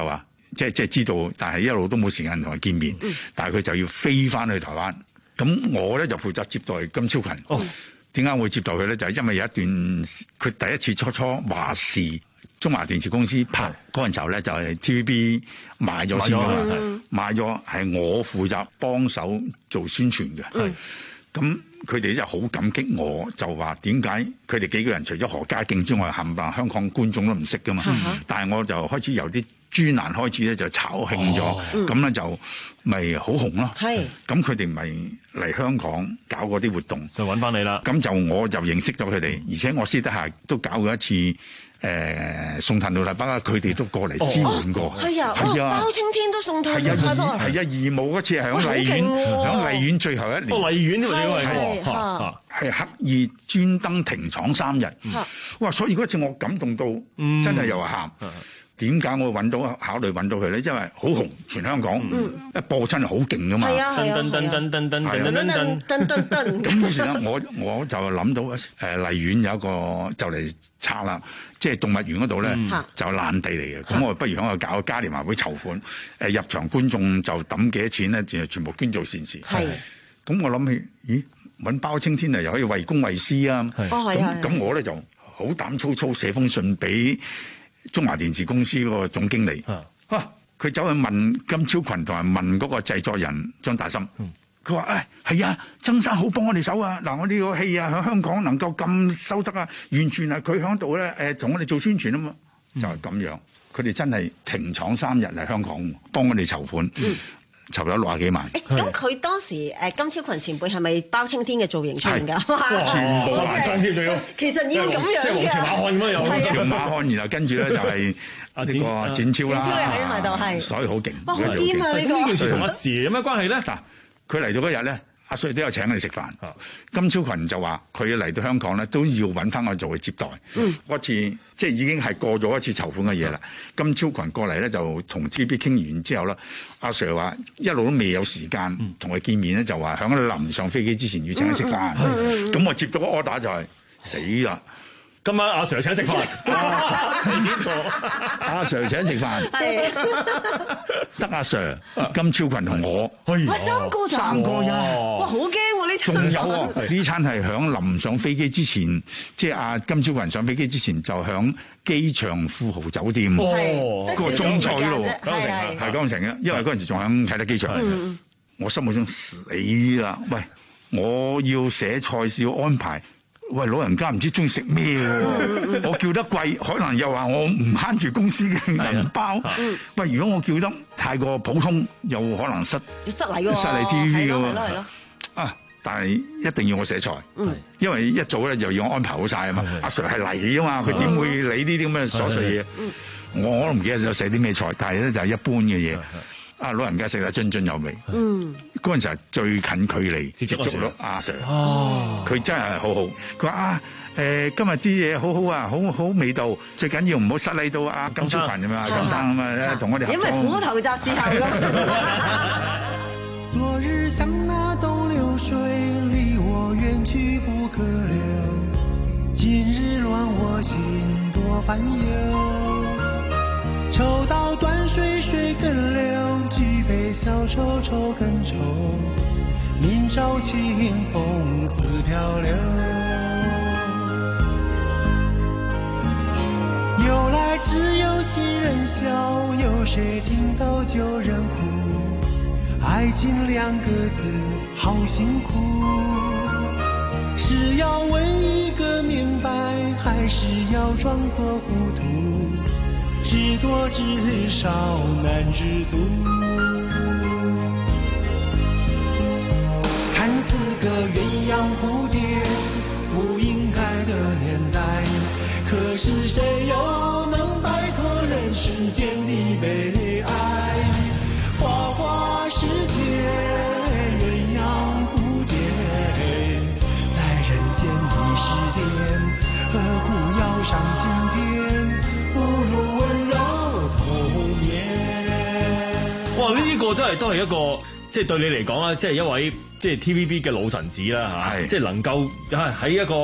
即係即係知道，但係一路都冇時間同佢見面。嗯、但係佢就要飛翻去台灣。咁我咧就負責接待金超群。哦，點解會接待佢咧？就係、是、因為有一段佢第一次初初華視中華電視公司拍嗰陣時候咧，就係 T V B 買咗先㗎嘛，買咗係我負責幫手做宣傳嘅。係咁，佢哋就好感激我，就話點解佢哋幾個人除咗何家勁之外，冚唪唥香港觀眾都唔識㗎嘛。嗯、但係我就開始由啲專欄開始咧，就炒興咗，咁咧、哦、就咪好紅咯。係咁，佢哋咪嚟香港搞嗰啲活動， 就揾翻你啦。 咁就我就認識咗佢哋，而且我私底下都搞過一次。誒送炭到台北啦，佢哋都過嚟支援過。 係啊，包青天都送炭到台北。 係啊，義務嗰次係響荔園，響荔園最後一年。 哦，荔園呢個地方係刻意專登停廠三日。哇！所以嗰次我感動到真係又喊。點解我揾到考慮揾到佢咧？因為好紅，全香港一播親係好勁噶嘛。係啊，噔噔噔噔噔噔噔噔噔噔噔。咁於是咧，我我就諗到誒荔園有一個就嚟拆啦，即係動物園嗰度咧就爛地嚟嘅。咁我不如喺度搞個嘉年華會籌款，誒入場觀眾就抌幾多錢咧，就全部捐做善事。係。咁我諗起，咦？揾包青天啊，又可以為公為私啊。係。咁咁我咧就好膽粗粗寫封信俾中華電視公司嗰個總經理，啊，佢走去問金超群同埋問嗰個製作人張大森，佢話誒係啊，曾生好幫我哋手啊！嗱，我呢個戲啊喺香港能夠咁收得啊，完全係佢喺度咧誒同我哋做宣傳啊嘛，就係咁樣。佢哋真係停廠三日嚟香港幫我哋籌款。嗯籌咗六廿幾萬。 咁佢當時誒金超群前輩係咪包青天嘅造型出現㗎？ 全部化妝添，仲要。 其實要咁樣嘅。即係黃朝馬漢咁樣有。 黃馬漢，然後跟住咧就係呢個展超啦。 展超你喺埋度係。 所以好勁。 哇！好堅啊呢個。 呢件事同阿佘有咩關係咧？ 嗱，佢嚟到嗰日咧。阿瑞都有請佢哋食飯，金超群就話佢嚟到香港咧都要揾翻我做嘅接待。嗯，嗰次即係已經係過咗一次籌款嘅嘢啦。金超群過嚟咧就同 T V B 傾完之後啦，阿 Sir 話一路都未有時間同佢見面咧，就話響臨上飛機之前要請佢食飯。咁我接到個 order 就係死啦！ 今晚阿 Sir 請食飯，請邊座？ 阿 Sir 請食飯，得阿 Sir、金超群同我， 哇三個咋？ 三個呀！ 哇好驚喎呢餐！ 仲有喎，呢餐係響臨上飛機之前，即係阿金超群上飛機之前就響機場富豪酒店嗰個中菜嗰度，係江城嘅，因為嗰陣時仲響啟德機場。我心目中死啦！喂，我要寫菜式要安排。喂，老人家唔知中意食咩喎？我叫得貴，可能又話我唔慳住公司嘅銀包。喂，如果我叫得太過普通，又可能失失禮喎， 失禮 T V B 嘅喎。 係咯係咯。 啊！但係一定要我寫菜，因為一早咧就要我安排好晒啊嘛。阿 Sir 係嚟啊嘛，佢點會理呢啲咁嘅瑣碎嘢？我我都唔記得咗寫啲咩菜，但係咧就係一般嘅嘢。啊！老人家食得津津有味。嗯，嗰陣時係最近距離接觸到阿 Sir。哦，佢真係好好。佢話啊，誒今日啲嘢好好啊，好好味道。最緊要唔好失禮到阿金超群咁啊，金生咁啊，同我哋合作。 因為虎頭雜事後㗎。 昨日像那東流水，離我遠去不可留。今日亂我心，多煩憂。抽刀斷水，水更流；舉杯消愁，愁更愁。明朝清風似飄流。由來只有新人笑，有誰聽到舊人哭？愛情兩個字，好辛苦。是要問一個明白，還是要裝作糊塗？知多知少難知足，看似個鴛鴦蝴蝶不應該的年代，可是誰又能擺脫人世間的悲哀？花花世界鴛鴦蝴蝶，在人間的時點，何苦要上青天？不如温柔童年。 哇！呢、這個真係都係一個，即係對你嚟講啊，即係一位即係 T V B 嘅老臣子啦嚇，即係能夠喺一個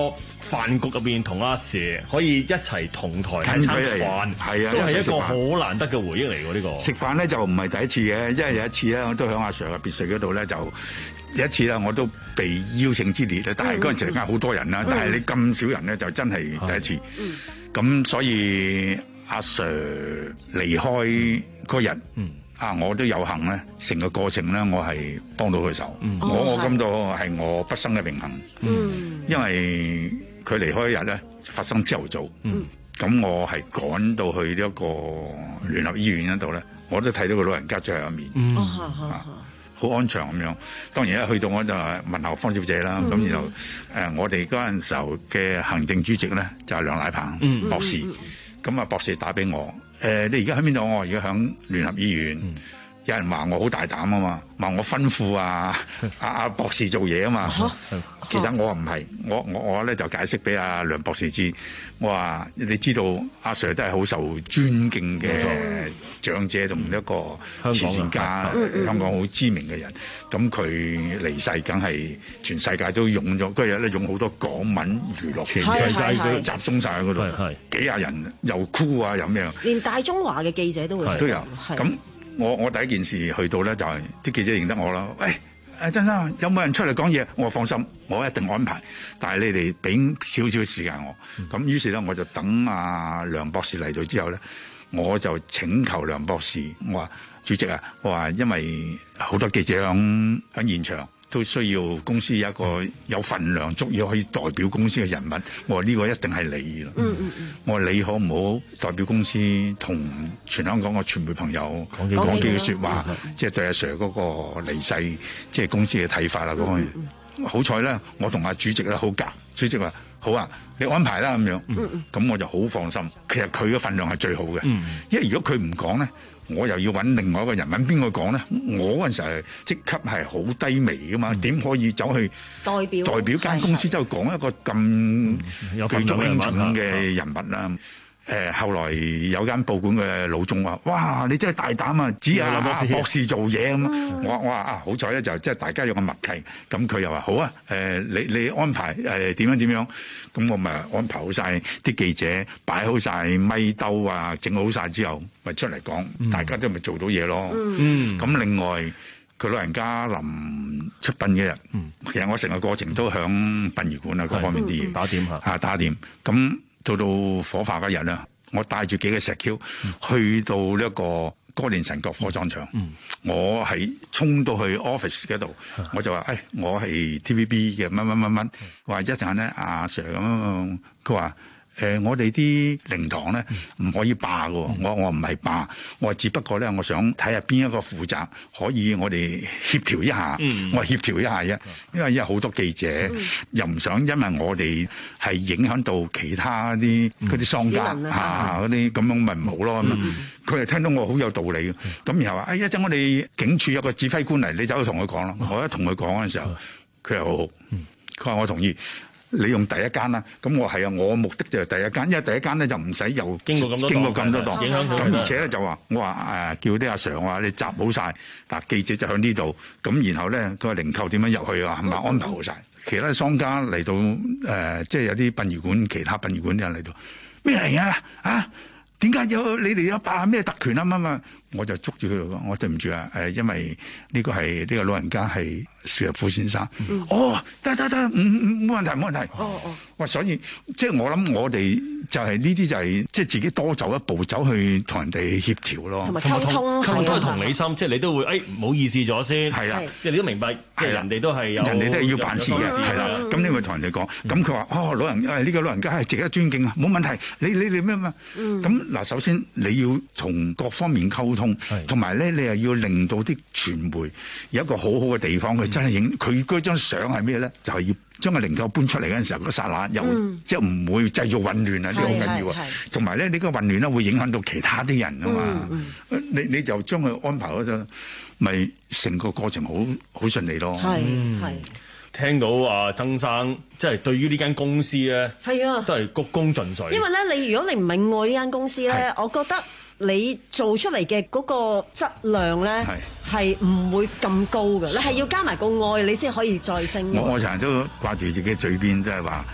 飯局入邊同阿佘可以一齊同台近距食餐離飯， 係啊都係一個一齊食飯好難得嘅回憶嚟喎。呢個食飯咧就唔係第一次嘅，因為有一次咧我都響阿 Sir 嘅別墅嗰度咧就有一次咧我都被邀請之列咧，但係嗰陣時間好多人啦， 嗯但係你咁少人咧就真係第一次。咁所以阿 Sir 離開嗰日，啊我都有幸咧，成個過程咧我係幫到佢手，我我感到係我畢生嘅榮幸，因為佢離開日咧發生朝頭早。咁我係趕到去呢一個聯合醫院嗰度咧，我都睇到個老人家最後一面， 嗯啊好安詳咁樣。當然一去到我就問候方小姐啦，咁、 嗯然後誒、呃、我哋嗰陣時候嘅行政主席咧就係、梁乃鵬、 嗯博士，咁啊、博士打俾我，誒、呃、你而家喺邊度？我而家響聯合醫院。嗯有人話我好大膽啊嘛，話我吩咐啊阿阿博士做嘢啊嘛。其實我唔係，我我我咧就解釋俾阿梁博士知，我話你知道阿 Sir 都係好受尊敬嘅長者同一個慈善家，香港好知名嘅人。咁佢離世，梗係全世界都湧咗。嗰日咧湧好多港聞娛樂，全世界都集中晒喺嗰度，幾廿人又哭啊，又咩？ 連大中華嘅記者都會都有咁。我我第一件事去到咧，就係、是、啲記者認得我啦。喂，誒曾生有冇人出嚟講嘢？我話放心，我一定安排。但係你哋俾少少時間我。咁、嗯、於是咧，我就等阿梁博士嚟到之後咧，我就請求梁博士，我話主席啊，我話因為好多記者響響現場。都需要公司有一個有份量足以可以代表公司嘅人物，我話呢個一定係你啦。嗯嗯嗯。我話你可唔好代表公司同全香港嘅傳媒朋友講幾講幾句説話，即係對阿 Sir 嗰個離世，即係公司嘅睇法啦嗰方面。好彩咧，我同阿主席咧好夾，主席話好啊，你安排啦咁樣。嗯嗯。咁我就好放心。其實佢嘅份量係最好嘅，嗯、因為如果佢唔講咧。我又要揾另外一個人揾邊個講咧？我嗰陣時係職級係好低微噶嘛，點、嗯、可以走去代表代表間公司就講一個咁舉足輕重嘅人物啦？誒、呃，後來有間報館嘅老總話：哇，你真係大膽啊！指阿博士博士做嘢咁、嗯。我我話啊，好彩咧，就即係大家有個默契。咁佢又話好啊，誒、呃，你你安排誒點樣點樣？咁我咪安排好晒啲記者，擺好晒咪兜啊，整好晒之後，咪出嚟講，嗯、大家都咪做到嘢咯。嗯。咁另外，佢老人家臨出殯嘅日，嗯、其實我成個過程都響殯儀館啊，各方面啲嘢、嗯、打點嚇，嚇打點咁。到到火化嗰日咧，我帶住幾個石轎、嗯、去到呢一個哥連臣角火葬場，嗯、我係衝到去 office 嗰度，嗯、我就話：誒、哎，我係 T V B 嘅乜乜乜乜，話一陣咧，阿 Sir 咁，佢話。誒、呃，我哋啲靈堂咧唔可以霸嘅，我我唔係霸，我只不過咧，我想睇下邊一個負責可以我哋協調一下，嗯、我協調一下啫，因為因為好多記者、嗯、又唔想，因為我哋係影響到其他啲嗰啲商家嚇嗰啲，咁樣咪唔好咯。咁佢係聽到我好有道理嘅，咁、嗯、然後話：哎，一陣我哋警署有個指揮官嚟，你走去同佢講咯。我一同佢講嗰陣時候，佢又好好，佢話我同意。你用第一間啦，咁我係啊，我目的就係第一間，因為第一間咧就唔使又經過咁多經過咁多檔，咁而且咧就話我話誒叫啲阿 Sir 話你集好晒，嗱記者就喺呢度，咁然後咧佢話靈柩點樣入去啊，係咪安排好晒？其他商家嚟到誒、呃，即係有啲殯儀館，其他殯儀館啲人嚟到咩嚟啊？啊，點解有你哋有霸咩特權啊？乜乜？我就捉住佢講，我對唔住啊，誒，因為呢個係呢、呢個老人家係邵逸夫先生。嗯、哦，得得得，唔唔冇問題冇問題。哦哦，哇！所以即係我諗，我哋就係呢啲就係、是、即係自己多走一步，走去同人哋協調咯， 同埋溝通， 溝通都係同理心，即係你都會誒唔好意思咗先。係啦，因為你都明白，即係人哋都係有人哋都係要辦事嘅，係啦。咁你咪同人哋講，咁佢話哦，老人誒呢、呢個老人家係值得尊敬啊，冇問題。你你你咩嘛？咁嗱，首先你要同各方面溝通。同埋咧，你又要令到啲傳媒有一個好好嘅地方，佢、嗯、真係影佢嗰張相係咩咧？就係、是、要將個靈柩搬出嚟嗰陣時候，嗰剎那又、嗯、即係唔會製造混亂啊！呢個好緊要啊！同埋咧，呢個混亂咧會影響到其他啲人啊嘛。嗯嗯、你你就將佢安排嗰陣，咪成個過程好好順利咯。 係係。 聽到啊，曾生即係對於呢間公司咧，係啊，都係鞠躬盡瘁。因為咧，你如果你唔係愛呢間公司咧，我覺得。你做出嚟嘅嗰個質量咧，係唔會咁高嘅。你係要加埋個愛，你先可以再升。 我我成日都掛住自己嘴邊，即係話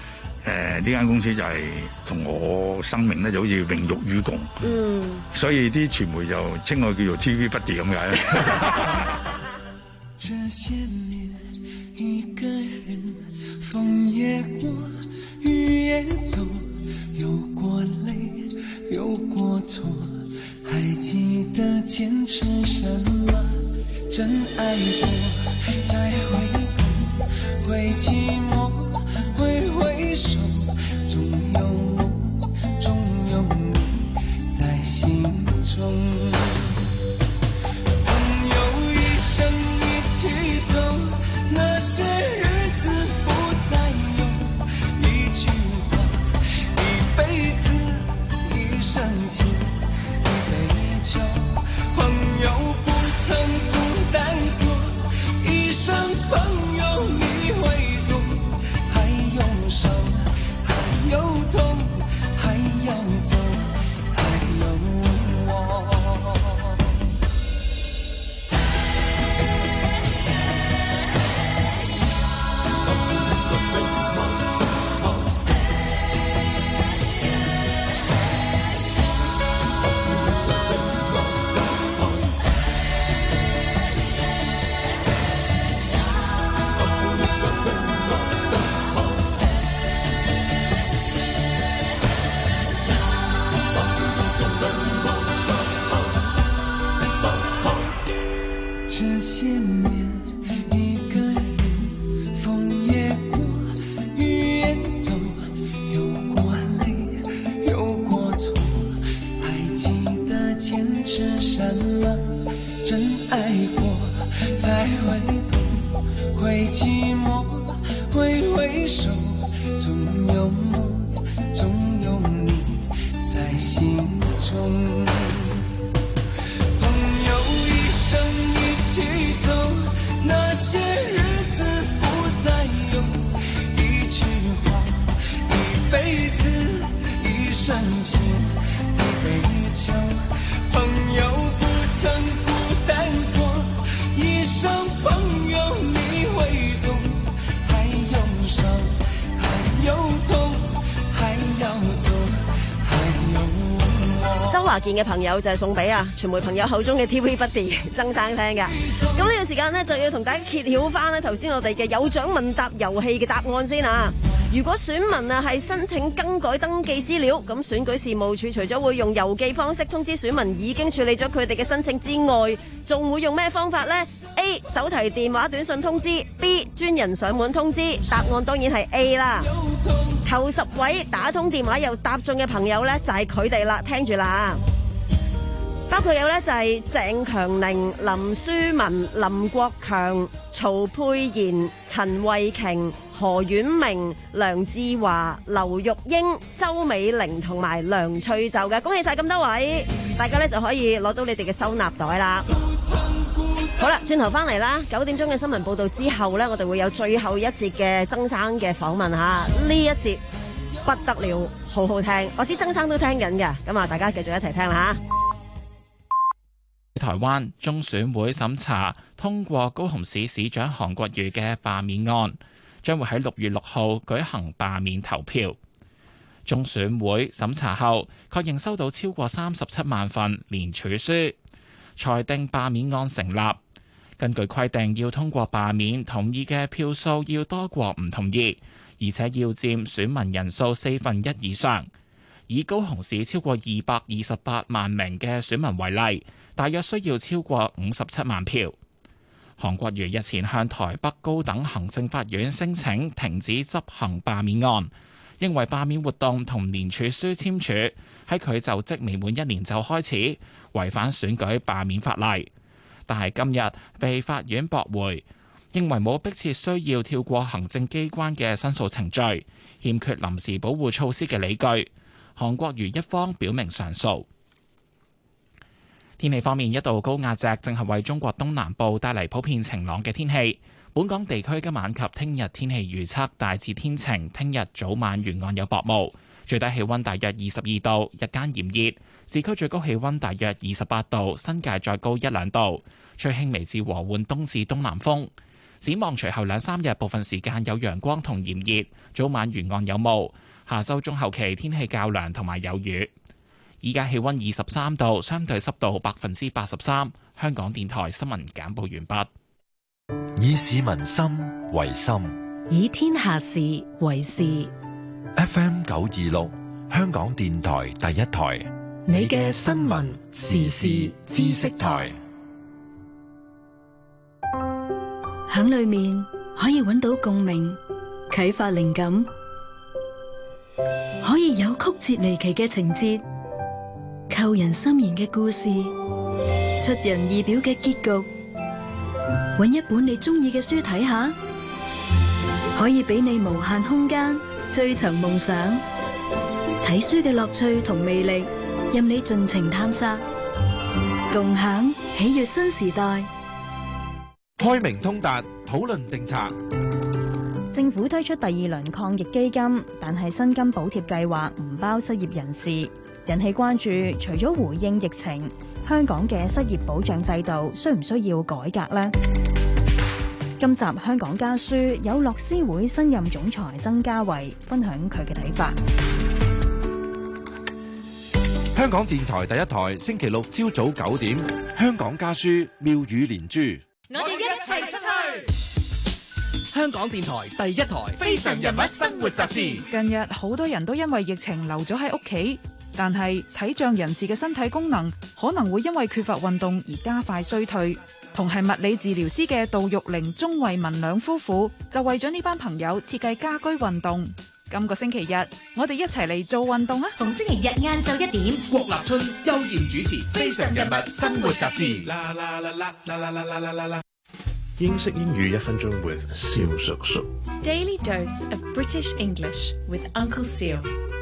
誒呢間公司就係同我生命咧就好似榮辱與共， 嗯， 所以啲傳媒就稱我叫做 T V Buddy 咁解。 這些年一個人，風也過，雨也走，有過淚，有過錯，還記得堅持什麼？真愛過，再回頭，會寂寞，會回首，總有我，總有你在心中。朋友一生一起走，那些日子不再有，一句話，一輩子，一生情，一杯酒。朋友不曾孤單過，一生朋友你會懂，還有傷，還有痛，還要走，還有我。這些年一個人，風也過，雨也走，有過淚，有過錯，還記得堅持什麼？真愛過，再回頭，會寂寞，會回首，總有夢，總有你在心中。一起走，那些日子不再有，一句話，一輩子，一生情，一杯酒。朋友不曾孤單過，一生朋友你會懂，還有傷，還有痛，還要走，還有我。 周華健嘅朋友就係送俾啊傳媒朋友口中嘅 T V Buddy 曾生聽嘅。咁呢個時間呢，就要同大家揭曉翻呢頭先我哋嘅有獎問答遊戲嘅答案先啊！如果選民啊係申請更改登記資料，咁選舉事務處除咗會用郵寄方式通知選民已經處理咗佢哋嘅申請之外，仲會用咩方法呢？ A. 手提電話短信通知， B. 專人上門通知。答案當然係 A 啦。頭十位打通電話又答中嘅朋友呢，就係佢哋啦，聽住啦。包括有呢，就係鄭強寧、林書文、林國強、曹佩賢、陳慧瓊、何婉明、梁志華、劉玉英、周美玲同埋梁翠就嘅，恭喜晒咁多位，大家呢就可以攞到你哋嘅收納袋啦。好啦，轉頭翻嚟啦，九點鐘嘅新聞報道之後呢，我哋會有最後一節嘅曾生嘅訪問吓，呢一節不得了，好好聽，我知曾生都聽緊嘅，咁啊，大家繼續一齊聽啦吓。 台灣中選會審查通過高雄市市長韓國瑜嘅罷免案，將會喺六月六號舉行罷免投票。中選會審查後確認收到超過三十七萬份聯署書，裁定罷免案成立。根據規定，要通過罷免同意嘅票數要多過唔同意，而且要佔選民人數四分一以上。以高雄市超過二百二十八萬名嘅選民為例，大約需要超過五十七萬票。韓國瑜日前向台北高等行政法院申請停止執行罷免案，認為罷免活動同聯署書簽署喺佢就職未滿一年就開始，違反選舉罷免法例。但係今日被法院駁回，認為冇迫切需要跳過行政機關嘅申訴程序，欠缺臨時保護措施嘅理據。韓國瑜一方表明上訴。天氣方面，一道高壓脊正係為中國東南部帶嚟普遍晴朗嘅天氣。本港地區今晚及聽日天氣預測大致天晴，聽日早晚沿岸有薄霧，最低氣溫大約二十二度，日間炎熱，市區最高氣溫大約二十八度，新界再高一兩度，吹輕微至和緩東至東南風。 展望隨後兩三日部分時間有陽光同炎熱，早晚沿岸有霧。下週中後期天氣較涼同埋有雨。依家氣溫二十三度，相對濕度百分之八十三。香港電台新聞簡報完畢。 以市民心為心， 以天下事為事。 F M 九二六，香港電台第一台， 你嘅新聞時事知識台。 響裏面可以揾到共鳴，啟發靈感，可以有曲折離奇嘅情節，扣人心弦嘅故事，出人意表嘅結局。揾一本你中意嘅書睇下，可以俾你無限空間追尋夢想。睇書嘅樂趣同魅力，任你盡情探索，共享喜悅新時代。 開明通達，討論政策。 政府推出第二輪抗疫基金，但係薪金補貼計劃唔包失業人士，引起關注。除咗回應疫情，香港嘅失業保障制度需唔需要改革呢？今集香港家書有樂施會新任總裁曾家維分享佢嘅睇法。 香港電台第一台，星期六朝早九點，香港家書妙語連珠。 我哋一齊出去！香港電台第一台《非常人物生活雜誌》。 近日好多人都因為疫情留咗喺屋企，但係體障人士嘅身體功能可能會因為缺乏運動而加快衰退。同係物理治療師嘅杜玉玲、鍾慧文兩夫婦就為咗呢班朋友設計家居運動。今個星期日，我哋一齊嚟做運動啊！ 逢星期日晏晝一點，郭立春、邱賢主持《非常人物生活雜誌》。啦啦啦啦啦啦啦啦啦啦！ 英式英語一分鐘 with 蕭叔叔。 Daily dose of British English with Uncle Seal。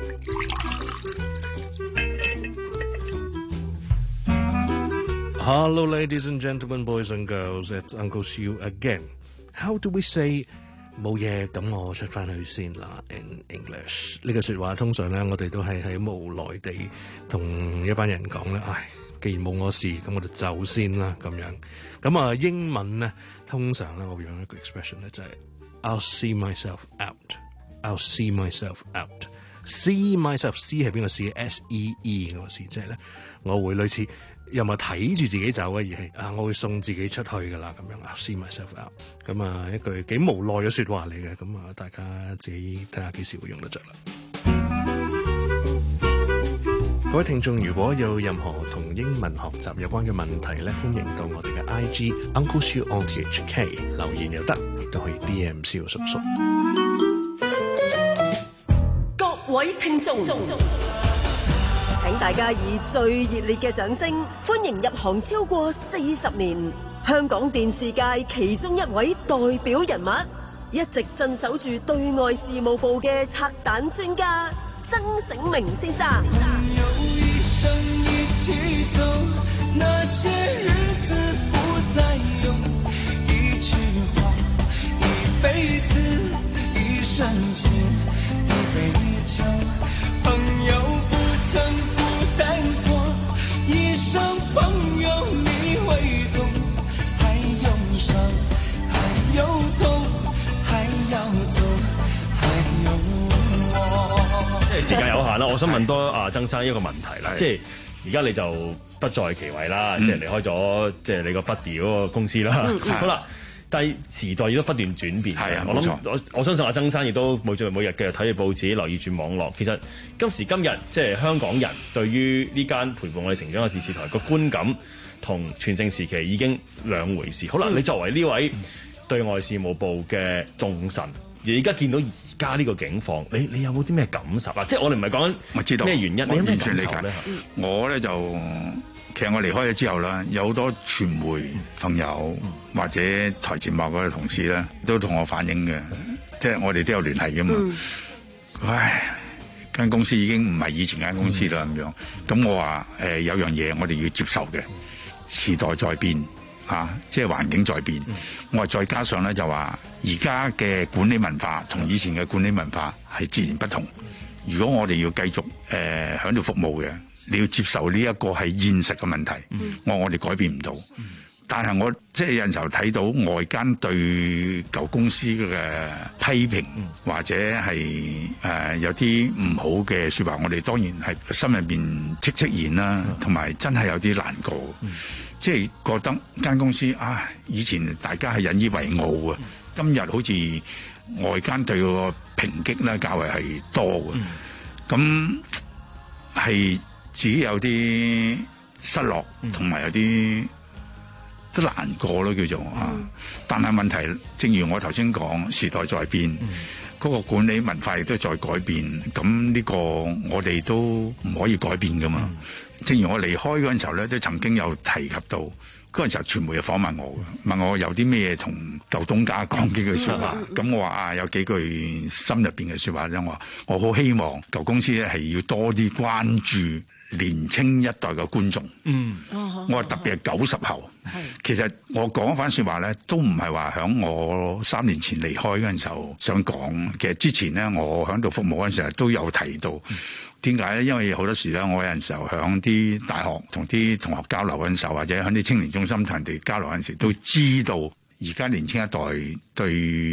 Hello, ladies and gentlemen, boys and girls. It's Uncle Siu again. How do we say 冇嘢咁我出翻去先啦 in English？ 呢個說話通常咧，我哋都係喺無奈地同一班人講咧。唉，既然冇我事，咁我哋走先啦咁樣。咁啊，英文咧通常咧，我會用一個 expression 咧，就係 I'll see myself out. I'll see myself out. See myself see 係邊個 see？S E E 嗰個 see， 即係咧，我會類似。又咪睇住自己走啊，而係啊，我會送自己出去噶啦，咁樣啊 ，see myself out。咁啊，一句幾無奈嘅說話嚟嘅，咁啊，大家自己睇下幾時會用得着啦。各位聽眾，如果有任何同英文學習有關嘅問題咧，歡迎到我哋嘅 I G Uncle Siu on T H K 留言又得，亦都可以 D M 蕭叔叔。 各位聽眾，請大家以最熱烈嘅掌聲歡迎入行超過四十年香港電視界其中一位代表人物，一直鎮守住對外事務部嘅拆彈專家曾醒明先生。 有一生一起走，那些日子不再有，一句話，一輩子，一瞬間，一杯酒，朋友不曾孤單過，一生朋友你會懂，還有傷，還有痛，還要走，還有我。 即係時間有限啦，我想問多阿曾生一個問題啦，即係而家你就不在其位啦，嗯、即係離開咗即係你個 buddy 嗰個公司啦。嗯、好啦，但係時代亦都不斷轉變嘅。我諗我我相信阿曾生亦都每日每日嘅睇住報紙，留意住網絡。其實今時今日即係香港人對於呢間陪伴我哋成長嘅電視台個觀感，同全盛時期已經兩回事。好啦，嗯、你作為呢位對外事務部嘅重臣，而家見到而家呢個境況，你你有冇啲咩感受啊？即係我哋唔係講緊咩原因，你有咩感受咧？ 我咧就其實我離開咗之後啦，有好多傳媒朋友、嗯、或者台節目嗰啲同事咧，都同我反映嘅，即係我哋都有聯繫噶嘛。嗯、唉，間公司已經唔係以前間公司啦咁、嗯、樣。咁我話誒、呃、有樣嘢我哋要接受嘅，時代在變。啊！即係環境在變，嗯、我話再加上咧就話，而家嘅管理文化同以前嘅管理文化係截然不同。如果我哋要繼續誒喺度服務嘅，你要接受呢一個係現實嘅問題。嗯、我我哋改變唔到， 但係我即係有陣時候睇到外間對舊公司嘅批評， 嗯、 或者係誒、呃、有啲唔好嘅説話，我哋當然係心入邊戚戚然啦，同埋、嗯、真係有啲難過。嗯、即係覺得間公司啊，以前大家係引以為傲啊，嗯、今日好似外間對個抨擊咧較為係多嘅，咁係、嗯、自己有啲失落，同埋、嗯、有啲都難過咯，叫做啊。嗯、但係問題，正如我頭先講，時代在變，嗰、嗯、個管理文化亦都在改變。咁呢個我哋都唔可以改變噶嘛。嗯、正如我離開嗰陣時候咧，都曾經有提及到嗰陣時候，傳媒又訪問我嘅，問我有啲咩同舊東家講幾句説話。咁、嗯、我話啊，有幾句心入邊嘅説話咧，我話我好希望舊公司咧係要多啲關注年青一代嘅觀眾，嗯，我話特別係九十後，係其實我講翻説話咧，都唔係話響我三年前離開嗰陣時候想講。其實之前咧，我響度服務嗰陣時候都有提到，點解咧？因為好多時咧，我有陣時候響啲大學同啲同學交流嗰陣時候，或者響啲青年中心同人哋交流嗰陣時，都知道而家年青一代對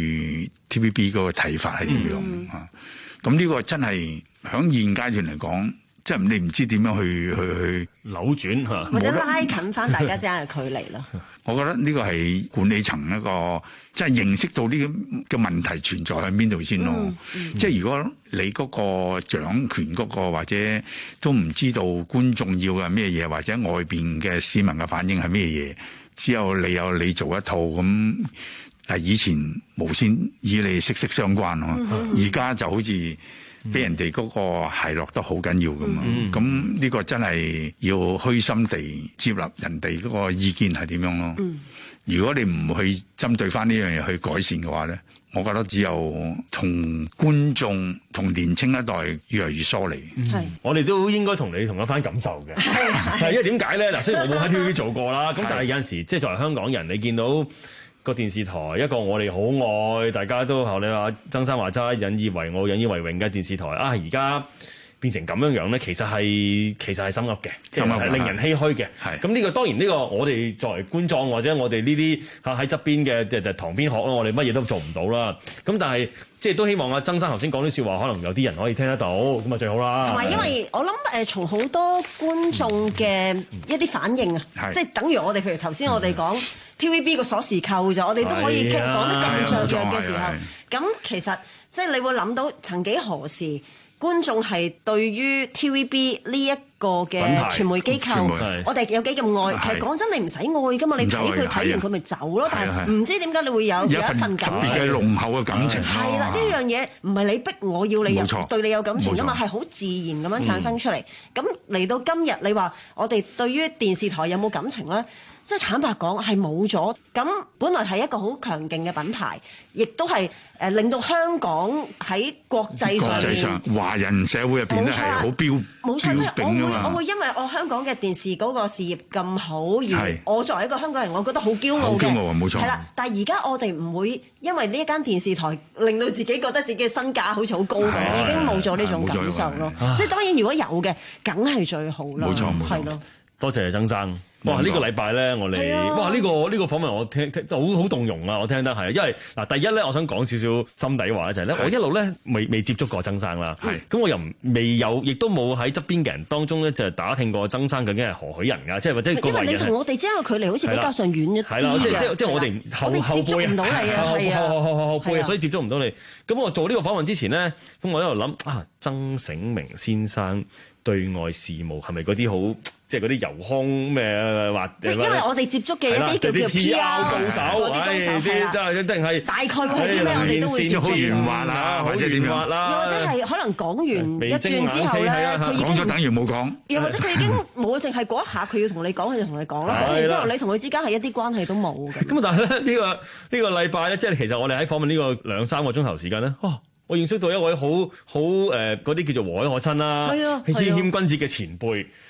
T V B 嗰個睇法係點樣啊？咁呢、嗯、個真係響現階段嚟講。即係你唔知點樣去去去扭轉嚇， 或者拉近翻大家之間嘅距離咯。 我覺得呢個係管理層一個即係認識到呢個嘅問題存在喺邊度先咯。嗯嗯、即係如果你嗰個掌權嗰個或者都唔知道觀眾要嘅咩嘢，或者外邊嘅市民嘅反應係咩嘢，只有你有你做一套咁。係以前無線以你息息相關咯，而家、嗯、就好似。俾人哋嗰個係落得好緊要㗎嘛，咁呢、嗯、個真係要虛心地接納人哋嗰個意見係點樣咯。嗯、如果你唔去針對翻呢樣嘢去改善嘅話咧，我覺得只有同觀眾同年青一代越嚟越疏離。係、 嗯，我哋都應該同你同一番感受嘅，係因為點解咧？嗱，雖然我冇喺 T V B 做過啦，咁但係有陣時即係作為香港人，你見到個電視台一個我哋好愛，大家都學你話曾生話齋引以為傲、引以為榮嘅電視台啊，而家變成咁樣樣咧，其實係其實係心噏嘅，即係令人唏噓嘅。係咁呢個當然呢個我哋作為觀眾或者我哋呢啲嚇喺側邊嘅即係旁邊學咯，我哋乜嘢都做唔到啦。咁但係即係都希望阿曾生頭先講啲説話，可能有啲人可以聽得到，咁啊最好啦。同埋因為我諗誒，從好多觀眾嘅一啲反應啊，嗯、即係等於我哋譬如頭先我哋講。嗯 T V B 個鎖匙扣就我哋都可以傾講得咁著約嘅時候，咁其實即係你會諗到曾幾何時觀眾係對於 T V B 呢一個嘅傳媒機構，我哋有幾咁愛。其實講真，你唔使愛噶嘛，你睇佢睇完佢咪走咯。但係唔知點解你會有有一份感情嘅濃厚嘅感情。 係啦，呢樣嘢唔係你逼我要你有對你有感情噶嘛，係好自然咁樣產生出嚟。咁嚟到今日，你話我哋對於電視台有冇感情咧？即係坦白講係冇咗，咁本來係一個好強勁嘅品牌，亦都係誒令到香港喺國際上面華人社會入邊咧係好標冇錯，即係我會我會因為我香港嘅電視嗰個事業咁好，而我作為一個香港人，我覺得好驕傲嘅， 驕傲冇錯。 係啦，但係而家我哋唔會因為呢一間電視台令到自己覺得自己嘅身價好似好高咁，已經冇咗呢種感受咯。即係當然如果有嘅，梗係最好啦。 冇錯， 係咯。 多謝曾生。哇！呢個禮拜咧，我哋、啊、哇呢、呢個呢、呢個訪問我聽聽都好好動容啊！我聽得係，因為嗱第一咧，我想講少少心底話咧，就係咧，我一路咧未未接觸過曾生啦，咁我又未有，亦都冇喺側邊嘅人當中咧，就打聽過曾生究竟係何許人㗎？即係或者個為人。因為你同我哋之間嘅距離好似比較上遠一啲。係啦，即即即我哋後後輩唔到你啊，係啊，後後後後輩啊，所以接觸唔到你。咁我做呢個訪問之前咧，咁我喺度諗啊，曾醒明先生對外事務係咪嗰啲好？即係嗰啲油腔咩話？即係因為我哋接觸嘅一啲叫做 P R 高手，嗰啲高手係啦，一定係大概會係啲咩？我哋都會接觸圓滑啦，或者點樣啦？又或者係可能講完一轉之後咧，佢已經講咗等於冇講。又或者佢已經冇，淨係嗰一下佢要同你講，佢就同你講啦。講完之後，你同佢之間係一啲關係都冇嘅。咁但係咧呢個呢個禮拜咧，即係其實我哋喺訪問呢個兩三個鐘頭時間咧，哇！我認識到一位好好誒嗰啲叫做和藹可親啦，謙謙君子嘅前輩。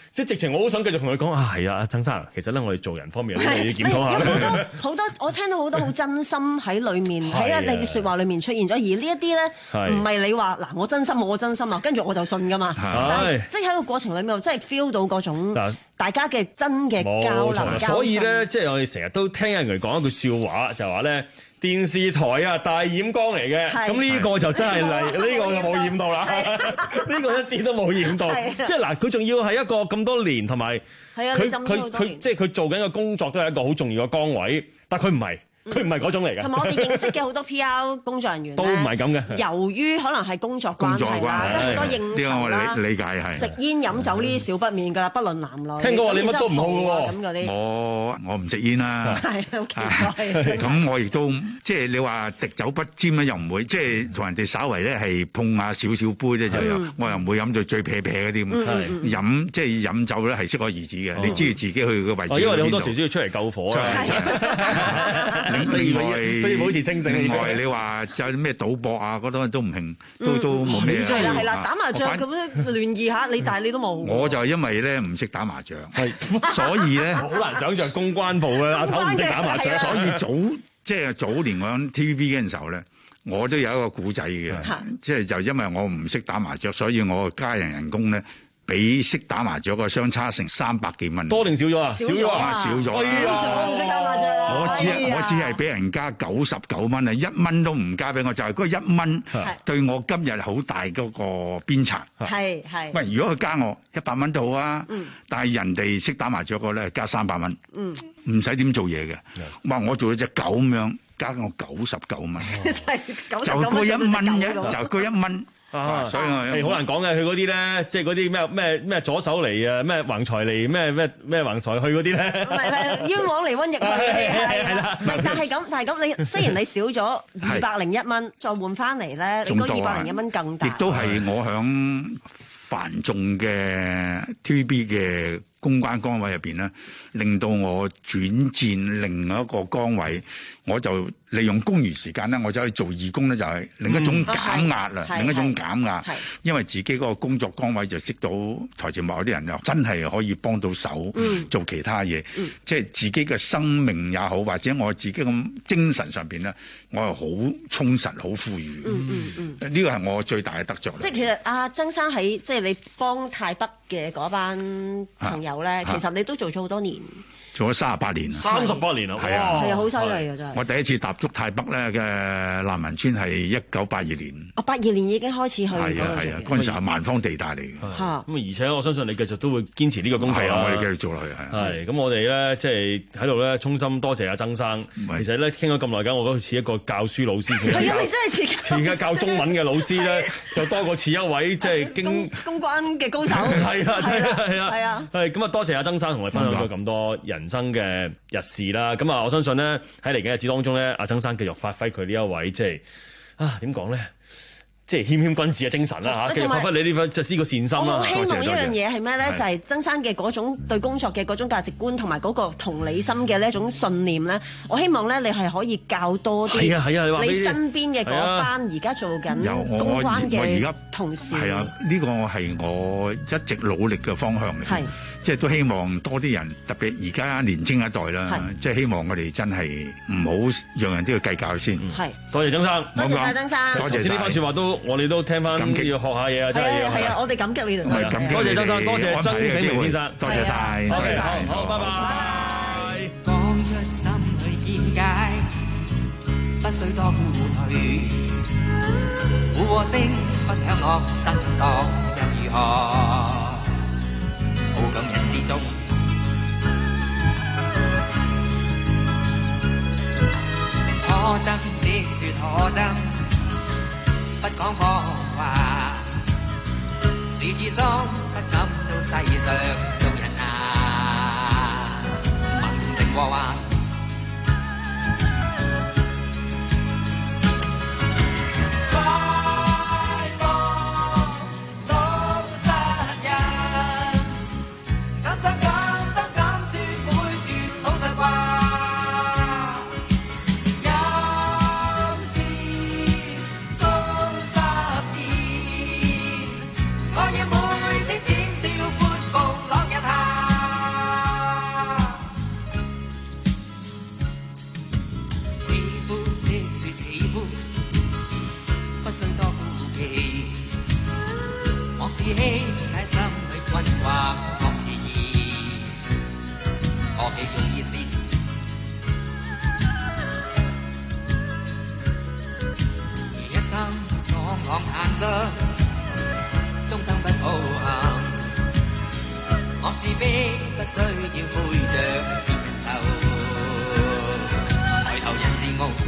即係直情我好想繼續同佢講啊，係啊，曾生，其實咧我哋做人方面有啲嘢要檢討下。 有好多好多，我聽到好多好真心喺裏面喺啊你嘅説話裏面出現咗，而呢一啲咧唔係你話嗱我真心我真心啊，跟住我就信噶嘛。但係即係喺個過程裏面，真係 feel 到嗰種大家嘅真嘅交流。 所以咧，即係我哋成日都聽人嚟講一句笑話，就話咧。電視台啊，大染缸嚟嘅，咁呢個就真係嚟，呢個就冇染到啦。呢個一啲都冇染到，即係嗱，佢仲要係一個咁多年，同埋佢佢佢即係佢做緊嘅工作都係一個好重要嘅崗位，但係佢唔係。佢唔係嗰種嚟嘅， 同埋我哋認識嘅好多 P R 工作人員都唔係咁嘅。 由於可能係工作關係啦，即係好多應酬啦， 理解係食煙飲酒呢啲少不免㗎，不論男女。 聽講話你乜都唔好嘅喎， 咁嗰啲。 我我唔食煙啦。 係好奇怪。 咁我亦都即係你話滴酒不沾咧，又唔會即係同人哋稍為咧係碰下少少杯咧就有，我又唔會飲到最撇撇嗰啲咁。飲即係飲酒咧係適可而止嘅，你知道自己去個位置。 因為你好多時都要出嚟救火啊。 另外， 所以保持清醒。 另外，你話就係咩賭博啊，嗰啲都唔興，都都冇咩。 係啦係啦，打麻將咁樣亂意下，你但係你都冇。 我就係因為咧唔識打麻將，所以咧好難想像公關部嘅阿頭唔識打麻將。 所以早即係早年我喺 T V B 嗰陣時候咧，我都有一個古仔嘅，即係就因為我唔識打麻將，所以我家人人工咧。比識打麻雀個相差成三百幾蚊， 多定少咗啊？ 少咗啊！少咗。 我唔識打麻雀啦。 我只我只係俾人加九十九蚊啊，一蚊都唔加俾我，就係嗰一蚊對我今日好大嗰個鞭策。 係係。 喂，如果佢加我一百蚊都好啊，但係人哋識打麻雀個咧加三百蚊，唔使點做嘢嘅。哇！我做咗隻狗咁樣，加我九十九蚊，就嗰一蚊啫，就嗰一蚊。 啊，所以係好難講嘅，佢嗰啲咧，即係嗰啲咩咩咩左手嚟啊，咩橫財嚟，咩咩咩橫財去嗰啲咧， 唔係唔係冤枉嚟瘟疫去，係係啦，唔係但係咁，但係咁，你雖然你少咗二百零一蚊，再換翻嚟咧，你嗰二百零一蚊更大。 亦都係我響繁重嘅 T V B 嘅公關崗位入邊咧，令到我轉戰另一個崗位，我就利用公餘時間咧，我走去做義工咧，就係另一種減壓啦，另一種減壓。因為自己嗰個工作崗位就識到台前幕後啲人，又真係可以幫到手做其他嘢，即係自己嘅生命也好，或者我自己咁精神上邊咧，我係好充實、好富裕。呢個係我最大嘅得着。 即係其實阿曾生喺即係你幫泰北嘅嗰班朋友咧，其實你都做咗好多年。 做咗三十八年， 三十八年啊！ 係啊， 係啊，好犀利啊！真係。 我第一次踏足泰北咧嘅難民村係一九八二年。 哦，八二年已經開始去。係啊係啊，嗰陣時係萬方地帶嚟嘅。 嚇！咁而且我相信你繼續都會堅持呢個工作啦。 我哋繼續做落去係。 係咁，我哋咧即係喺度咧，衷心多謝阿曾生。其實咧傾咗咁耐偈，我覺得似一個教書老師。 係啊，你真係似。 而家教中文嘅老師咧，就多過似一位即係經公關嘅高手。 係啊，係啊，係啊， 係啊。 係咁啊！多謝阿曾生同我哋分享咗咁多人生嘅日事啦，咁啊，我相信咧喺嚟緊日子當中咧，阿曾生繼續發揮佢呢一位即係啊點講咧，即係謙謙君子嘅精神啦嚇，繼續發揮你呢份即係呢個善心啦。 我希望一樣嘢係咩咧？就係曾生嘅嗰種對工作嘅嗰種價值觀同埋嗰個同理心嘅呢一種信念咧，我希望咧你係可以教多啲。係啊係啊，你話你身邊嘅嗰班而家做緊公關嘅同事。 係啊，呢個係我一直努力嘅方向嚟。係。即係都希望多啲人，特別而家年青一代啦，即係希望我哋真係唔好讓人都要計較先。 係， 多謝曾生， 多謝晒曾生， 多謝呢番説話都，我哋都聽翻，要學下嘢啊！真係係啊，我哋感激你哋。 多謝曾生，多謝曾醒明先生， 多謝晒， 多謝晒，好，拜拜。講出心去見解，不需多顧慮，附和聲不響我真當又如何？好感人之中，可真即說可真，不講謊話，是自心不感到世上眾人啊，文情和華。 欺，喺心裏困惑惡詞意，我嘅用意思，而一生爽朗顏色，終生不抱憾。我自卑不需要背着別人受，抬頭人自傲。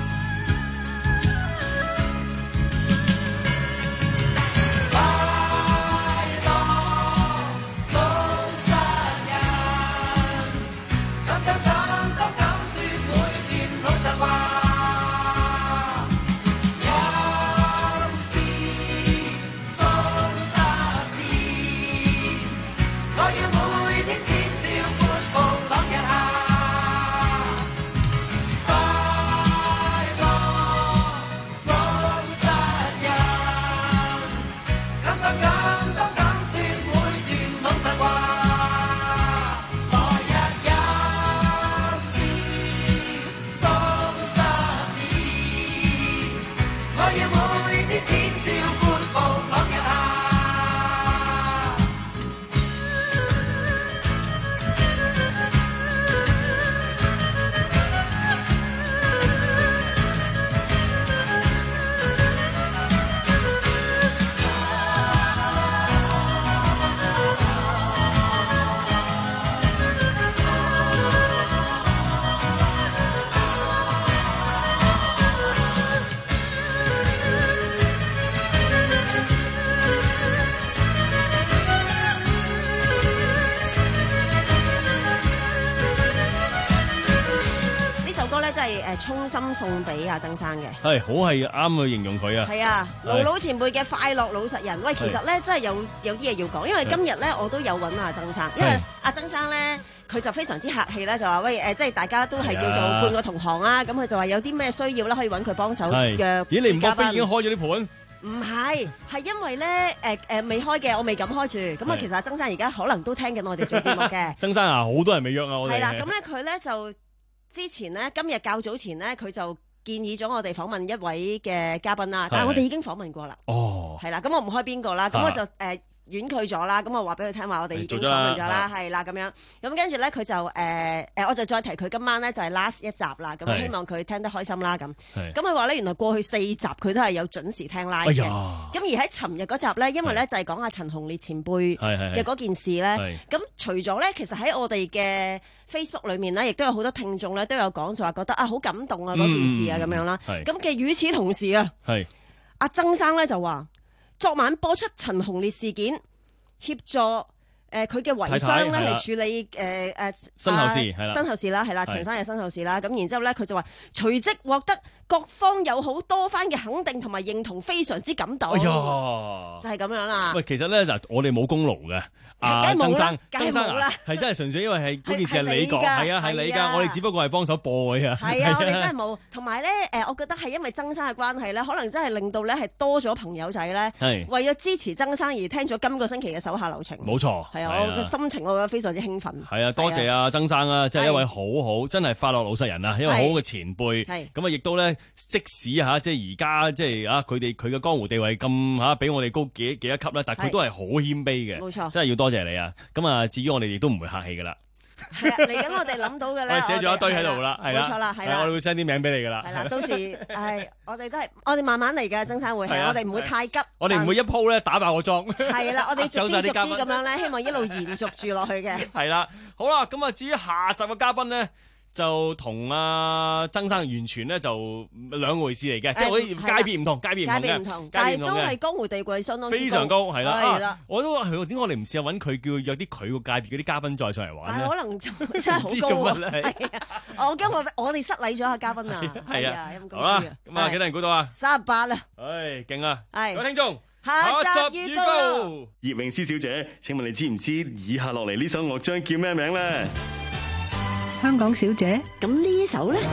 衷心送俾阿曾生嘅， 係好係啱去形容佢啊！ 係啊，老老前輩嘅快樂老實人。喂，其實咧真係有有啲嘢要講，因為今日咧我都有揾阿曾生，因為阿曾生咧佢就非常之客氣咧，就話喂誒，即係大家都係叫做半個同行啊，咁佢就話有啲咩需要咧，可以揾佢幫手約。咦，你唔覺得已經開咗啲盤？唔係，係因為咧誒誒未開嘅，我未敢開住。咁啊，其實阿曾生而家可能都聽緊我哋做節目嘅。 曾生啊，好多人未約啊，我哋。 係啦，咁咧佢咧就。之前呢，今日較早前呢，佢就建議咗我哋訪問一位嘅嘉賓啦，但係我哋已經訪問過啦。哦，係啦，咁我唔開邊個啦，咁我就誒。呃婉拒咗啦，咁我話俾佢聽話，我哋已經訪問咗啦，係啦咁樣，咁跟住咧佢就誒誒、呃，我就再提佢今晚咧就係 last 一集啦，咁希望佢聽得開心啦咁。咁佢話咧原來過去四集佢都係有準時聽 live 嘅，咁、哎、而喺尋日嗰集咧，因為咧就係講阿陳鴻烈前輩嘅嗰件事咧，咁除咗咧，其實喺我哋嘅 Facebook 裏面咧，亦都有好多聽眾咧都有講就話覺得啊好感動啊嗰件事啊咁、嗯、樣啦，咁嘅與此同時啊，阿曾生咧就話。昨晚播出陳鴻烈事件，協助誒佢嘅遺孀咧係處理誒誒身後事係啦，身後事啦係啦，陳生嘅身後事啦，咁然之後咧佢就話隨即獲得各方有好多番嘅肯定同埋認同，非常之感動。哎呀，就係咁樣啦。喂， 其實咧嗱，我哋冇功勞嘅。啊，曾生，曾生啊，係真係純粹因為係嗰件事係你講，係啊係你㗎，我哋只不過係幫手播嘅啫。係啊，我哋真係冇。同埋咧，誒，我覺得係因為曾生嘅關係咧，可能真係令到咧係多咗朋友仔咧，係為咗支持曾生而聽咗今個星期嘅手下留情。冇錯，係啊，我嘅心情我覺得非常之興奮。係啊，多謝啊曾生啊，真係一位好好，真係快樂老實人啊，一位好好嘅前輩。係咁啊，亦都咧，即使嚇即係而家即係啊，佢哋佢嘅江湖地位咁嚇比我哋高幾幾一級咧，但係佢都係好謙卑嘅。冇錯，真係要多謝你啊！咁啊，至於我哋亦都唔會客氣噶啦。係啊，嚟緊我哋諗到嘅咧，我哋寫咗一堆喺度啦，係啦，冇錯啦，係啦，我哋會 send 啲名俾你噶啦。係啦，到時係我哋都係我哋慢慢嚟嘅，曾生會係我哋唔會太急。我哋唔會一鋪咧打爆個莊。係啦，我哋逐啲逐啲咁樣咧，希望一路延續住落去嘅。係啦，好啦，咁啊，至於下集嘅嘉賓咧，就同阿曾生完全咧就兩回事嚟嘅，即係好似界別唔同，界別唔同嘅，但係都係江湖地位相當非常高，係啦。我都話點解我哋唔試下揾佢，叫有啲佢個界別嗰啲嘉賓再上嚟玩咧？可能真係好高啊！我驚我我哋失禮咗下嘉賓啊！係啊，好啦，咁啊幾多人估到啊？三十八啦！唉，勁啊！各位聽眾，下集預告。葉詠詩小姐，請問你知唔知以下落嚟呢首樂章叫咩名咧？香港小姐，咁呢首咧？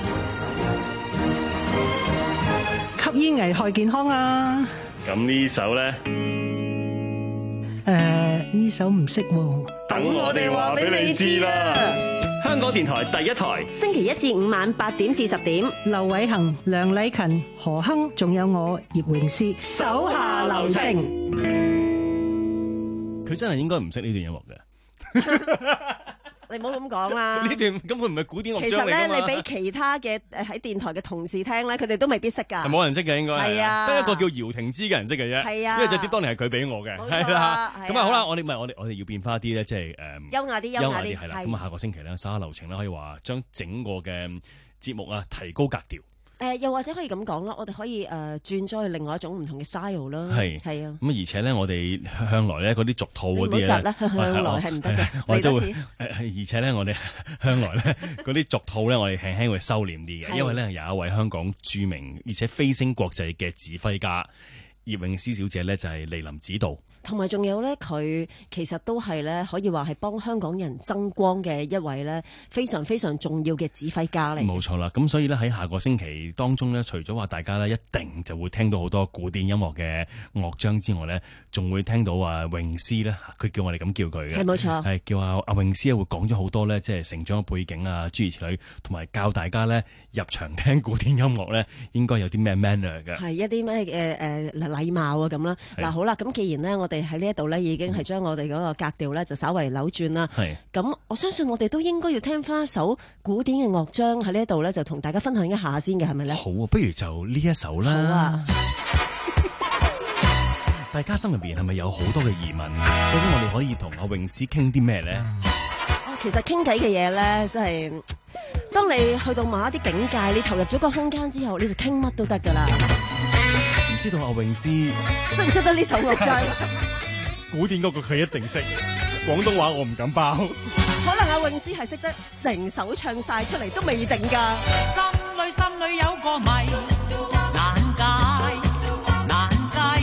吸煙危害健康啊！咁呢首咧？誒，呢首唔識喎。等我哋話俾你知啦！香港電台第一台，星期一至五晚八點至十點，劉偉恒、梁禮勤、何亨，仲有我葉詠詩，手下留情。 佢真係應該唔識呢段音樂嘅。 你唔好咁講啦！ 呢段根本唔係古典樂章嚟㗎嘛。 其實咧，你俾其他嘅誒喺電台嘅同事聽咧，佢哋都未必識㗎。 係冇人識嘅應該係啊， 得一個叫姚婷芝嘅人識嘅啫。 係啊， 因為隻碟當年係佢俾我嘅，係啦。咁啊好啦，我哋唔係我哋我哋要變化啲咧，即係誒優雅啲，優雅啲係啦。咁啊下個星期咧，稍下流程咧可以話將整個嘅節目啊提高格調。 誒、呃、又或者可以咁講啦，我哋可以誒、呃、轉咗去另外一種唔同嘅 style 啦。係係啊。咁而且咧，我哋向來咧嗰啲俗套嗰啲咧， 唔好窒啦，向來係唔得嘅。 我哋都會誒，而且咧，我哋向來咧嗰啲俗套咧，我哋輕輕會收斂啲嘅，因為咧有一位香港著名而且飛升國際嘅指揮家葉詠詩小姐咧，就係蒞臨指導。 同埋仲有咧，佢其實都係咧，可以話係幫香港人爭光嘅一位咧，非常非常重要嘅指揮家嚟。 冇錯啦，咁所以咧喺下個星期當中咧，除咗話大家咧一定就會聽到好多古典音樂嘅樂章之外咧，仲會聽到啊詠詩咧，佢叫我哋咁叫佢嘅， 係冇錯， 係叫阿阿詠詩咧會講咗好多咧，即係成長嘅背景啊，諸如此類，同埋教大家咧入場聽古典音樂咧應該有啲咩 manner 嘅， 係一啲咩誒誒禮貌啊咁啦。嗱好啦，咁既然咧我哋喺呢一度咧已經係將我哋嗰個格調咧就稍為扭轉啦。係咁，我相信我哋都應該要聽翻一首古典嘅樂章喺呢一度咧，就同大家分享一下先嘅，係咪咧？ 好啊，不如就呢一首啦。好啊！大家心入邊係咪有好多嘅疑問？究竟我哋可以同阿詠詩傾啲咩咧？ 其實傾偈嘅嘢咧，真係當你去到某一啲境界，你投入咗個空間之後，你就傾乜都得噶啦。 唔知道阿詠詩識唔識得呢首樂章？ 古典嗰個佢一定識，廣東話我唔敢包。 可能阿詠詩係識得成首唱晒出嚟都未定㗎。 心裏心裏有個謎難解難計，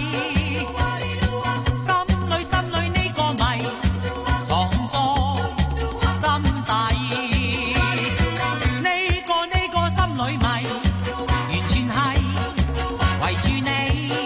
心裏心裏呢個謎藏在心底，呢個呢個心裏謎完全係圍住你。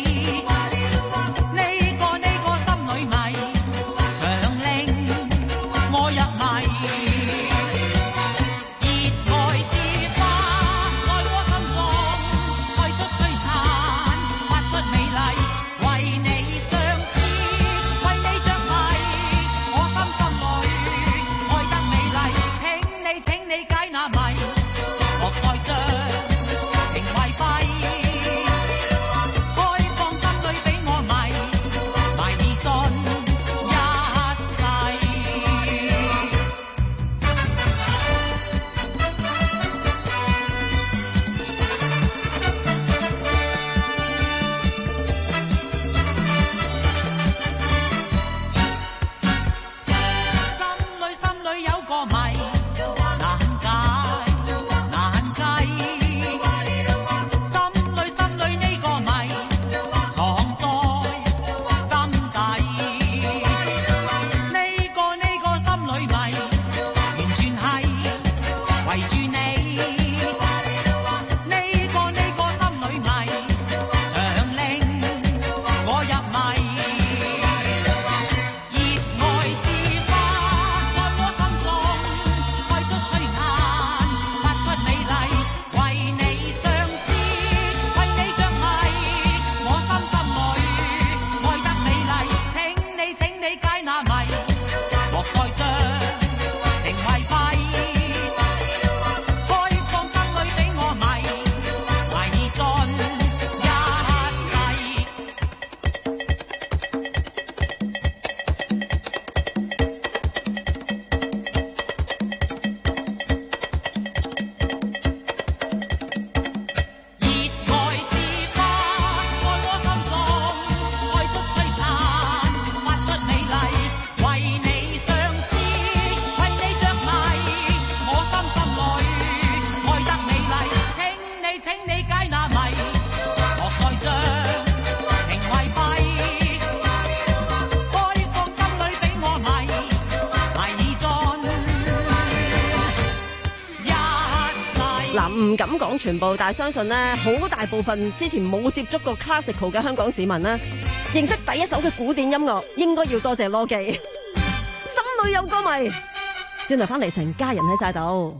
唔敢講全部，但係相信咧，好大部分之前冇接觸過 classical 嘅香港市民咧，認識第一首嘅古典音樂，應該要多謝羅記。心裏有歌迷，轉頭翻嚟成家人喺晒度。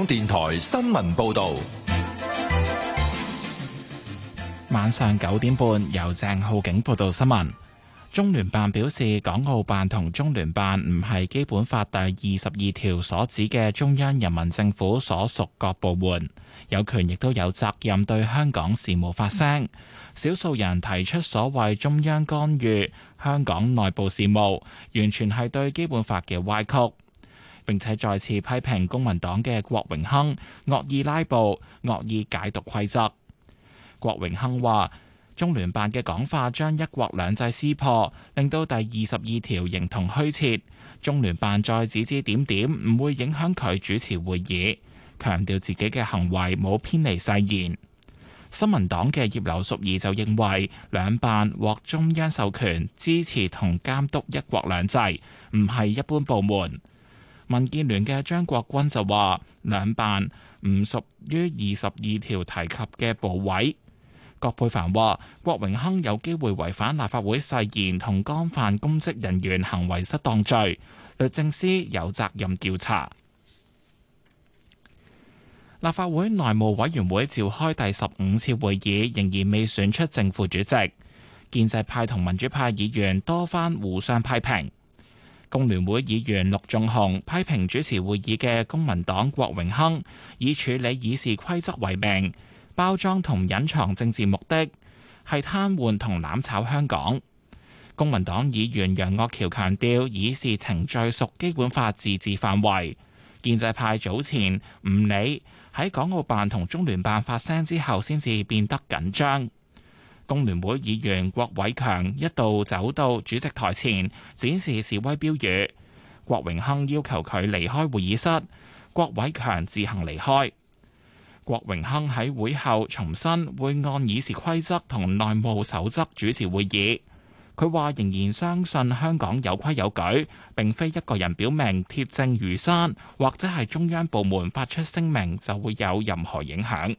港電台新聞報道。 晚上九點半，由鄭浩景報道新聞。中聯辦表示，港澳辦同中聯辦唔係基本法第二十二條所指嘅中央人民政府所屬各部門，有權亦都有責任對香港事務發聲。少數人提出所謂中央干預香港內部事務，完全係對基本法嘅歪曲。並且再次批評公民黨嘅郭榮鏗惡意拉布、惡意解讀規則。郭榮鏗話：中聯辦嘅講法將一國兩制撕破，令到第二十二條形同虛設。中聯辦再指指點點，唔會影響佢主持會議，強調自己嘅行為冇偏離誓言。新民黨嘅葉劉淑儀就認為，兩辦獲中央授權支持同監督一國兩制，唔係一般部門。民建聯嘅張國軍就話，兩辦唔屬於二十二條提及嘅部委。葛珮帆話，郭榮鏗有機會違反立法會誓言同干犯公職人員行為失當罪，律政司有責任調查。立法會內務委員會召開第十五次會議，仍然未選出正副主席。建制派同民主派議員多番互相批評。工聯會議員陸頌雄批評主持會議嘅公民黨郭榮鏗以處理議事規則為名，包裝同隱藏政治目的，係癱瘓同攬炒香港。公民黨議員楊岳橋強調，議事程序屬基本法自治範圍。建制派早前唔理，喺港澳辦同中聯辦發聲之後，先至變得緊張。工聯會議員郭偉強一度走到主席台前展示示威標語，郭榮鏗要求佢離開會議室，郭偉強自行離開。郭榮鏗喺會後重申會按議事規則同內務守則主持會議。佢話仍然相信香港有規有矩，並非一個人表明鐵證如山，或者係中央部門發出聲明就會有任何影響。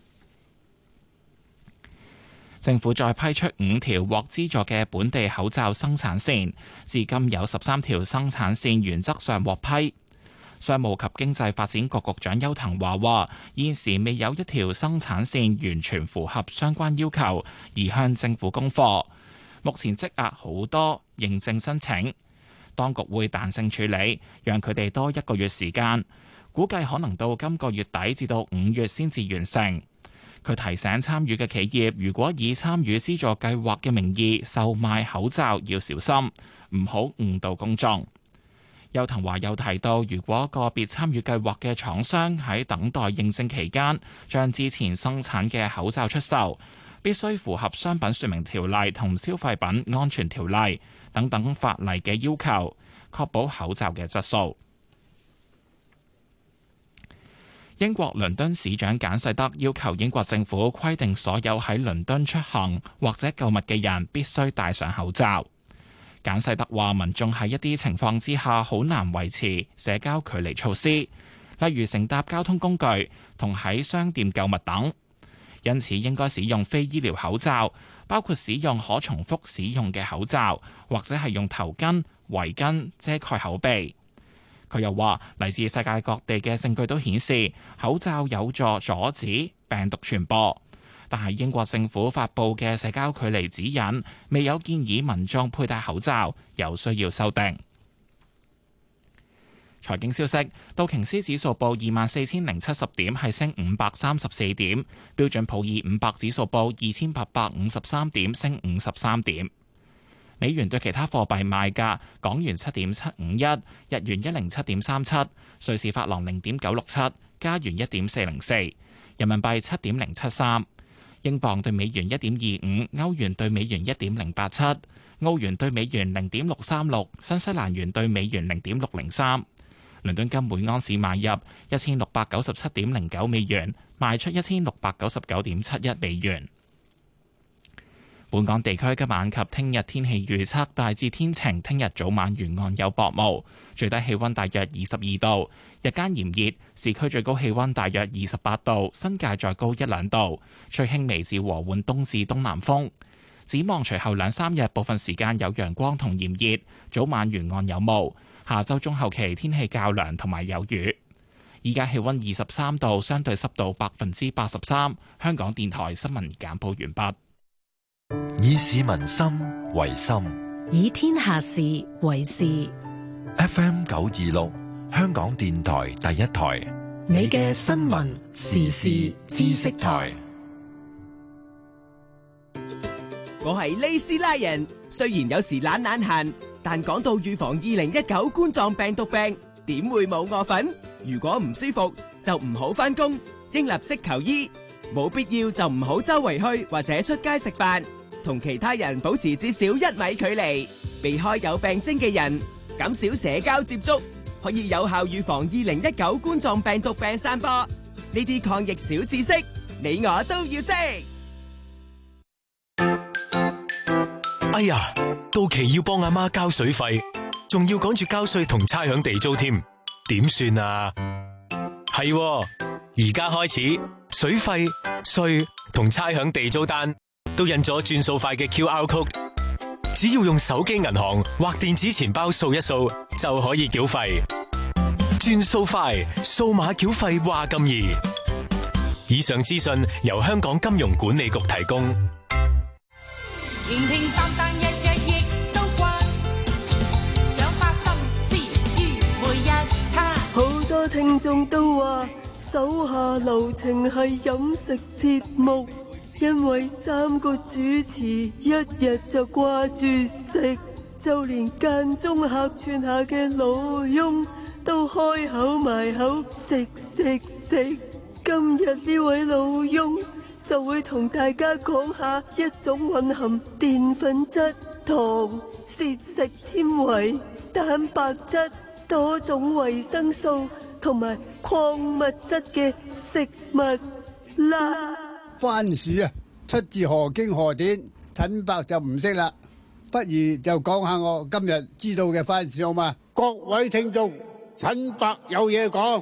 政府再批出五條獲資助嘅本地口罩生產線，至今有十三條生產線原則上獲批。商務及經濟發展局局長邱騰華話：現時未有一條生產線完全符合相關要求，而向政府供貨。目前積壓好多認證申請，當局會彈性處理，讓佢哋多一個月時間，估計可能到今個月底至到五月先至完成。佢提醒參與嘅企業，如果以參與資助計劃嘅名義售賣口罩，要小心，唔好誤導公眾。邱騰華又提到，如果個別參與計劃嘅廠商喺等待認證期間，將之前生產嘅口罩出售，必須符合商品說明條例同消費品安全條例等等法例嘅要求，確保口罩嘅質素。英國倫敦市長簡世德要求英國政府規定所有喺倫敦出行或者購物嘅人必須戴上口罩。簡世德話，民眾喺一啲情況之下好難維持社交距離措施，例如乘搭交通工具同喺商店購物等，因此應該使用非醫療口罩，包括使用可重複使用嘅口罩，或者係用頭巾、圍巾遮蓋口鼻。佢又話，嚟自世界各地嘅證據都顯示口罩有助阻止病毒傳播，但係英國政府發布嘅社交距離指引未有建議民眾佩戴口罩，有需要修訂。財經消息，道瓊斯指數報二萬四千零七十點，係升五百三十四點；標準普爾五百指數報二千八百五十三點，升五十三點。美元對其他貨幣賣價：港元七點七五一，日元一零七點三七，瑞士法郎零點九六七，加元一點四零四，人民幣七點零七三，英鎊對美元一點二五，歐元對美元一點零八七，澳元對美元零點六三六，新西蘭元對美元零點六零三。倫敦金每安士買入一千六百九十七點零九美元，賣出一千六百九十九點七一美元。本港地區今晚及聽日天氣預測大致天晴，聽日早晚沿岸有薄霧，最低氣溫大約二十二度，日間炎熱，市區最高氣溫大約二十八度，新界再高一兩度，吹輕微至和緩東至東南風。展望隨後兩三日，部分時間有陽光同炎熱，早晚沿岸有霧。下周中後期天氣較涼同埋有雨。 依家氣溫二十三度，相對濕度百分之八十三。香港電台新聞簡報完畢。 以市民心為心， 以天下事為事。 F M 九二六，香港電台第一台， 你嘅新聞時事知識台。 我係利斯拉人，雖然有時懶懶閒，但講到預防二零一九冠狀病毒病，點會冇我份？如果唔舒服就唔好返工，應立即求醫。冇必要就唔好周圍去或者出街食飯，同其他人保持至少一米距離，避開有病徵嘅人，減少社交接觸，可以有效預防二零一九冠狀病毒病散播。呢啲抗疫小知識，你我都要識。 哎呀，到期要幫阿媽交水費，仲要趕住交稅同差餉地租添，點算啊？係，而家開始水費、稅同差餉地租單都印咗轉數快嘅 Q R code， 只要用手機銀行或電子錢包掃一掃就可以繳費。轉數快，數碼繳費話咁易。以上資訊由香港金融管理局提供。 平平淡淡日日亦都慣，想花心思於每一餐。 好多聽眾都話手下留情係飲食節目，因為三個主持一日就掛住食，就連間中客串下嘅老翁都開口埋口食食食。今日呢位老翁就會同大家講下一種蘊含澱粉質、糖、膳食纖維、蛋白質、多種維生素同埋礦物質嘅食物啦。 番薯啊，出自何經何典？陳伯就唔識啦，不如就講下我今日知道嘅番薯好嘛？各位聽眾，陳伯有嘢講。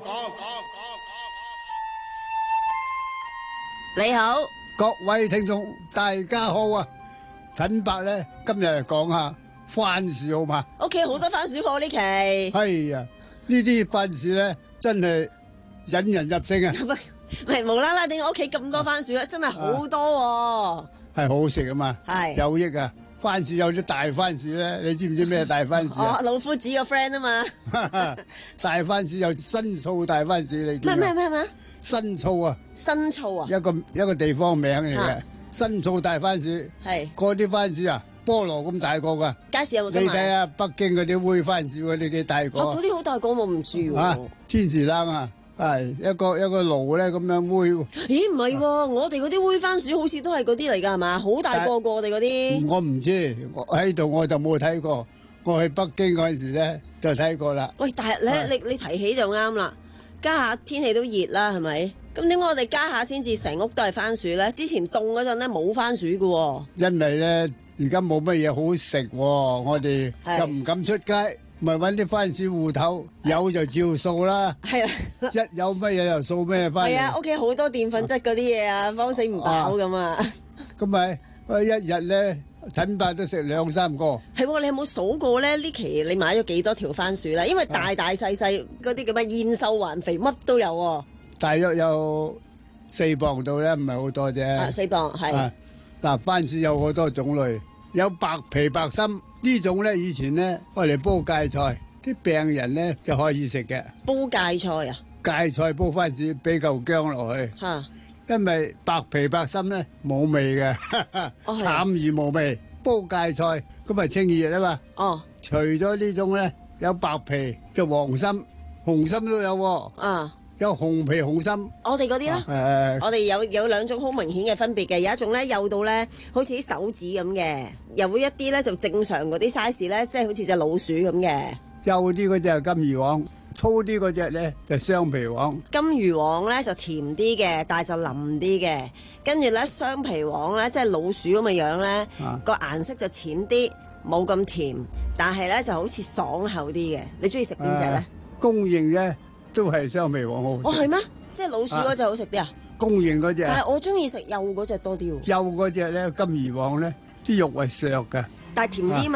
你好， 各位聽眾，大家好啊！陳伯咧今日嚟講下番薯好嘛？ 屋企好多番薯喎呢期。 係啊，呢啲番薯咧真係引人入勝啊！ 唔係無啦啦，點解屋企咁多番薯咧？真係好多喎。係好食啊嘛， 係有益啊！番薯有啲大番薯咧，你知唔知咩大番薯啊？ 哦，老夫子個 friend 啊嘛。 大番薯有新草大番薯，你咩咩咩咩？ 新草啊！ 新草啊！ 一個一個地方名嚟嘅，新草大番薯。 係。 嗰啲番薯啊，菠蘿咁大個噶。 街市有冇？ 你睇下北京嗰啲煨番薯嗰啲幾大個。 嗰啲好大個，我唔住喎。 啊，天時冷啊！係一個一個爐咧咁樣煨。 咦，唔係喎，我哋嗰啲煨番薯好似都係嗰啲嚟㗎，係嘛？好大個過我哋嗰啲。 我唔知，我喺度我就冇睇過。我去北京嗰陣時咧就睇過啦。 喂，但係咧，你你提起就啱啦。家下天氣都熱啦，係咪？咁點解我哋家下先至成屋都係番薯咧？之前凍嗰陣咧冇番薯㗎喎。因為咧，而家冇乜嘢好食喎，我哋又唔敢出街。咪揾啲番薯芋頭，有就照掃啦。係啊，一有乜嘢就掃咩番。係啊，屋企好多澱粉質嗰啲嘢啊，方死唔飽咁啊。咁咪一日咧，陳伯都食兩三個。係喎，你有冇數過咧？呢期你買咗幾多條番薯咧？因為大大細細嗰啲叫咩燕瘦環肥，乜都有喎。大約有四磅度咧，唔係好多啫。啊，四磅係。嗱，番薯有好多種類，有白皮白心。呢種咧以前咧我嚟煲芥菜，啲病人咧就可以食嘅。煲芥菜啊？芥菜煲番薯，俾嚿薑落去。嚇！因為白皮白心咧冇味嘅，慘而無味。煲芥菜咁咪清熱啊嘛。哦。除咗呢種咧，有白皮嘅黃心、紅心都有喎。啊。有紅皮紅心，我哋嗰啲咧，啊、我哋有有兩種好明顯嘅分別嘅，有一種咧幼到咧好似啲手指咁嘅，又會一啲咧就正常嗰啲 size 咧，即係好似隻老鼠咁嘅。幼啲嗰隻係金魚黃，粗啲嗰隻咧就雙皮黃。金魚黃咧就甜啲嘅，但係就腍啲嘅。跟住咧雙皮黃咧即係老鼠咁嘅樣咧，個顏色就淺啲，冇咁甜，但係咧就好似爽口啲嘅。你中意食邊隻咧？公認嘅。都係雙皮黃好食。哦，係咩？即係老鼠嗰隻好食啲啊？公認嗰隻。但係我中意食幼嗰隻多啲喎。幼嗰隻咧，金魚黃咧，啲肉係削㗎。但係甜啲嘛。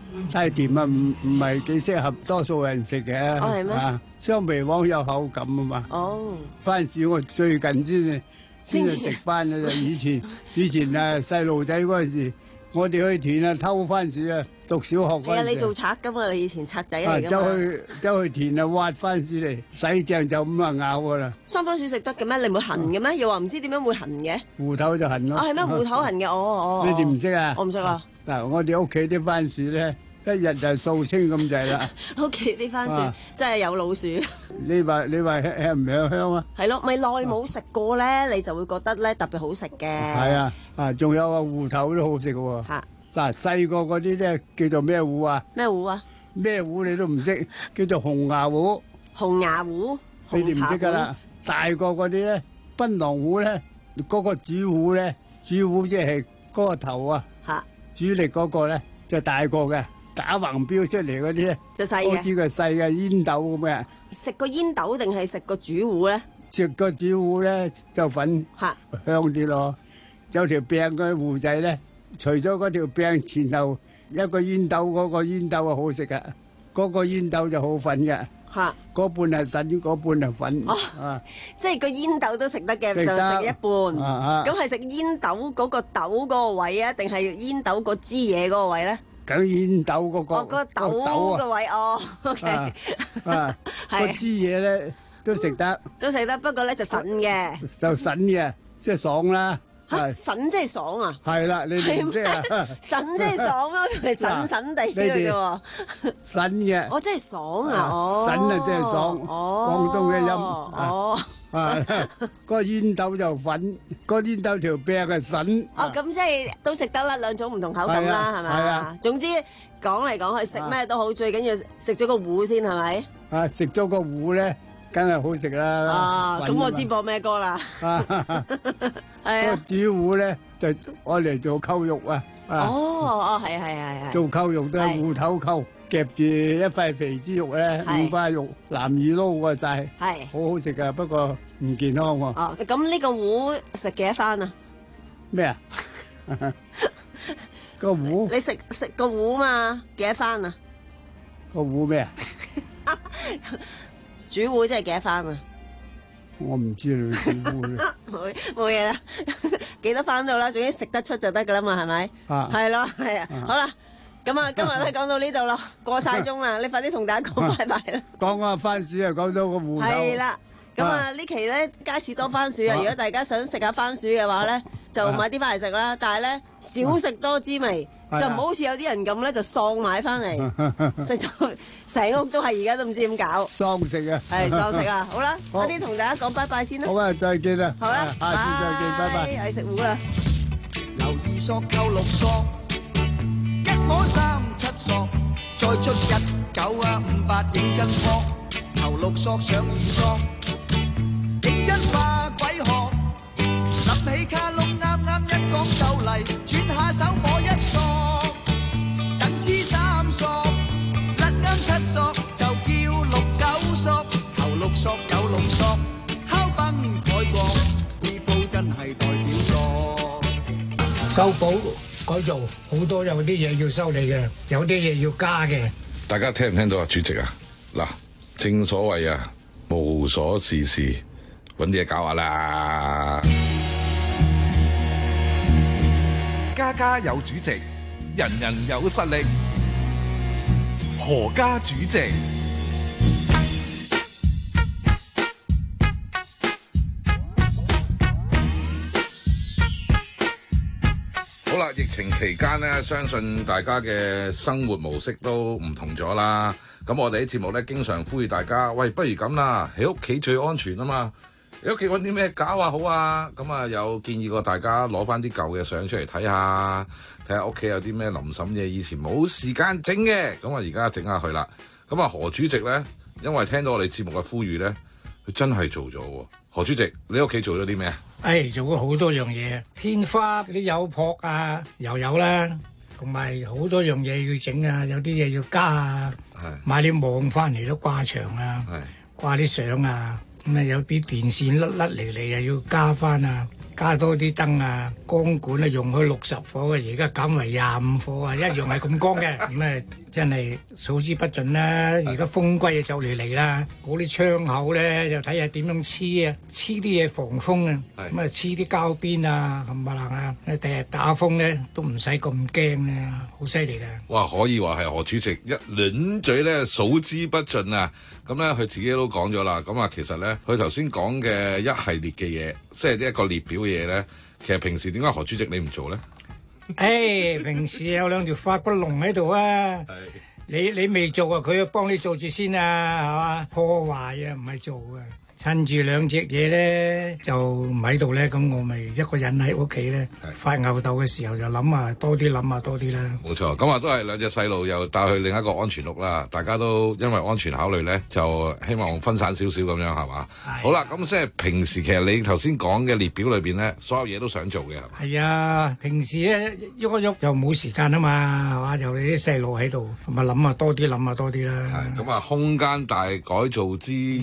太甜啊，唔唔係幾適合多數人食嘅。 哦係咩？ 啊，雙皮黃有口感啊嘛。 哦， 番薯我最近先先至食翻啊！以前以前啊細路仔嗰陣時，我哋去田啊偷番薯啊，讀小學嗰陣時。 係啊，你做賊噶嘛？你以前賊仔啊， 嚟噶嘛？ 走去走去田啊挖番薯嚟，洗淨就咁啊咬噶啦。 生番薯食得嘅咩？你唔會痕嘅咩？又話唔知點樣會痕嘅？ 芋頭就痕咯。 啊係咩？芋頭痕嘅，哦哦。 你哋唔識啊？ 我唔識啊。 嗱，我哋屋企啲番薯咧，一日就掃清咁滯啦。 屋企啲番薯真係有老鼠。 你話你話香唔香香啊？ 係咯，咪耐冇食過咧，你就會覺得咧特別好食嘅。 係啊，啊仲有個芋頭都好食嘅喎。 嚇！ 嗱，細個嗰啲咧叫做咩芋啊？ 咩芋啊？ 咩芋你都唔識，叫做紅芽芋。 紅芽芋， 你哋唔識㗎啦。大個嗰啲咧，檳榔芋咧，嗰個主芋咧，主芋即係嗰個頭啊。 嚇！ 主力嗰個咧就大個嘅，打橫標出嚟嗰啲咧就細嘅， 好似個細嘅煙斗咁嘅。 食個煙斗定係食個主芋咧？ 食個主芋咧就粉嚇香啲咯。有條柄嘅芋仔咧，除咗嗰條柄前後一個煙斗，嗰個煙斗啊好食噶，嗰個煙斗就好粉嘅。 嚇， 嗰半係筍，嗰半係粉。 哦， 啊， 即係個煙斗都食得嘅，就食得食一半。 啊啊咁係食煙斗嗰個斗嗰個位啊，定係煙斗嗰支嘢嗰個位咧？ 梗煙斗嗰個。 哦，嗰個斗個位哦，OK。 啊，嗰支嘢咧都食得。 都食得，不過咧就筍嘅。 就筍嘅，即係爽啦。 嚇，筍即係爽啊！ 係啦，你哋唔識啊？ 筍即係爽咯，係筍筍地嘅啫喎。 筍嘅。 我真係爽啊！哦， 筍啊，即係爽。 哦， 廣東嘅音。 哦。 啊，個煙斗就粉，個煙斗條柄係筍。 哦，咁即係都食得啦，兩種唔同口感啦，係咪？係啊。總之講嚟講去食咩都好，最緊要食咗個糊先係咪？ 啊，食咗個糊咧。梗係好食啦！ 啊，咁我知播咩歌啦？係啊， 主芋咧就愛嚟做扣肉啊！ 哦哦，係係係係。 做扣肉都係芋頭扣，夾住一塊肥豬肉咧，五花肉南乳撈過晒，係好好食噶，不過唔健康喎。 哦，咁呢個糊食幾多番啊？ 咩啊？個糊？ 你食食個糊嘛？幾多番啊？ 個糊咩啊？ 煮糊即係幾多番啊？ 我唔知你煮糊嘅。 冇冇嘢啦，幾多番到啦，總之食得出就得噶啦嘛，係咪？ 啊， 係咯，係啊。好啦，咁啊，今日咧講到呢度咯，過晒鐘啦，你快啲同大家講拜拜啦。 講下番薯啊，講到個芋頭。 係啦，咁啊呢期咧街市多番薯啊，如果大家想食下番薯嘅話咧，就買啲翻嚟食啦。但係咧少食多滋味。就唔好好似有啲人咁咧，就喪買翻嚟食到成屋都係，而家都唔知點搞。 喪食啊！ 係喪食啊！好啦，快啲同大家講拜拜先啦。 好啊，再見啦。 好啦， 下次再見，拜拜。 係食糊啦。 留二索扣六索，一摸三七索，再出一九啊五八認真撲，頭六索上二索，認真化鬼殼，諗起卡窿啱啱一講就嚟，轉下手摸一索。三索，甩啱七索，就叫六九索，頭六索九六索，敲崩蓋國，呢煲真係代表作。 修補改造好多有啲嘢要修理嘅，有啲嘢要加嘅。 大家聽唔聽到啊，主席啊？嗱，正所謂啊，無所事事，揾啲嘢搞下啦。 家家有主席，人人有實力。何家主席， 好啦！疫情期間咧，相信大家嘅生活模式都唔同咗啦。咁我哋啲節目咧，經常呼籲大家，喂，不如咁啦，喺屋企最安全啊嘛！喺屋企揾啲咩搞啊好啊！咁啊，有建議過大家攞翻啲舊嘅相出嚟睇下，睇下屋企有啲咩臨審嘢，以前冇時間整嘅，咁啊而家整下佢啦。咁啊，何主席咧，因為聽到我哋節目嘅呼籲咧，佢真係做咗喎。何主席，你屋企做咗啲咩啊？ 誒，做咗好多樣嘢，天花嗰啲油撲啊，又有啦，同埋好多樣嘢要整啊，有啲嘢要加啊，買啲網翻嚟都掛牆啊，掛啲相啊，咁啊有啲電線甩甩嚟嚟又要加翻啊， 加多啲燈啊，光管啊用去六十火嘅，而家減為廿五火啊，一樣係咁光嘅，咁啊真係數之不盡啦。而家風季就嚟嚟啦，嗰啲窗口咧就睇下點樣黐啊，黐啲嘢防風啊，咁啊黐啲膠邊啊，冚唪唥啊，第日打風咧都唔使咁驚咧，好犀利嘅。 哇！可以話係何主席一輪嘴咧數之不盡啊！咁咧佢自己都講咗啦，咁啊其實咧佢頭先講嘅一系列嘅嘢，即係一個列表嘅嘢咧，其實平時點解何主席你唔做咧？ 誒、hey, 平時有兩條發骨龍喺度啊！你你未做啊，佢要幫你做住先啊，係嘛？破壞啊，唔係做啊！趁住兩隻嘢咧就唔喺度咧，咁我咪一個人喺屋企咧發吽竇嘅時候就諗下多啲諗下多啲啦。 冇錯，咁啊都係兩隻細路又帶去另一個安全屋啦，大家都因為安全考慮咧，就希望分散少少咁樣係嘛？好啦，咁即係平時其實你頭先講嘅列表裏邊咧，所有嘢都想做嘅係嘛？ 係啊，平時咧喐一喐就冇時間啊嘛，係嘛？就你啲細路喺度，咪諗下多啲諗下多啲啦。 係咁啊，空間大改造之一。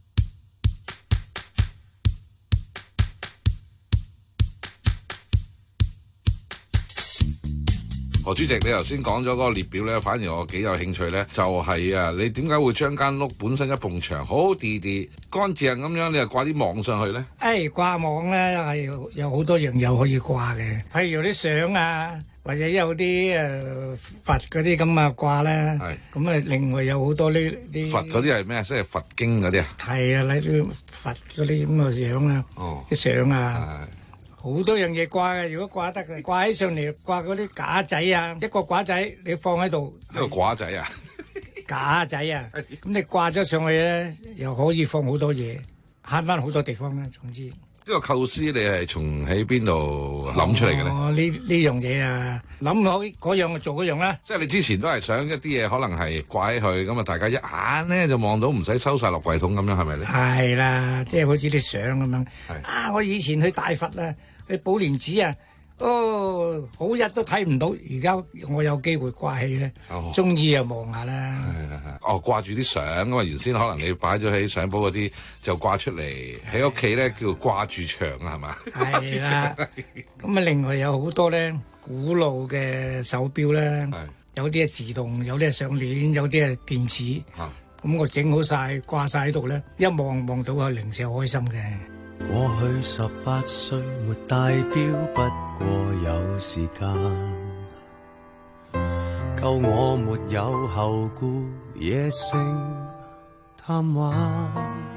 何主席，你頭先講咗嗰個列表咧，反而我幾有興趣咧，就係、是、啊，你點解會將間屋本身一埲牆好地地乾淨咁樣，你又掛啲網上去咧？誒、 哎，掛網咧係有好多樣嘢可以掛嘅，譬如啲相啊，或者有啲誒佛嗰啲咁啊掛咧。係。咁啊，另外有好多呢啲。佛嗰啲係咩？即係佛經嗰啲啊？係啊，呢啲佛嗰啲咁嘅相啊。哦。啲相啊。好多樣嘢掛嘅，如果掛得嘅，掛起上嚟掛嗰啲架仔啊，一個架仔你放喺度， 一個架仔啊， 架仔啊，咁你掛咗上去咧，又可以放好多嘢，慳翻好多地方啦。總之，呢個構思你係從喺邊度諗出嚟嘅咧？ 哦，呢呢樣嘢啊，諗好嗰樣就做嗰樣啦。 即係你之前都係想一啲嘢可能係掛起去，咁啊大家一眼咧就望到，唔使收晒落櫃桶咁樣，係咪咧？係啦，即係好似啲相咁樣。啊，我以前去大佛啊。你寶蓮寺啊，哦，好日都睇唔到，而家我有機會掛起咧，中意就望下啦。哦，掛住啲相咁啊，原先可能你擺咗喺相簿嗰啲就掛出嚟，喺屋企咧叫掛住牆啊，係嘛？係啦。咁啊，另外有好多咧古老嘅手錶咧，有啲係自動，有啲係上鏈，有啲係電子。咁我整好晒掛晒喺度咧，一望望到啊，零舍開心嘅。 過去十八歲沒戴錶，不過有時間，夠我沒有後顧，野性貪玩。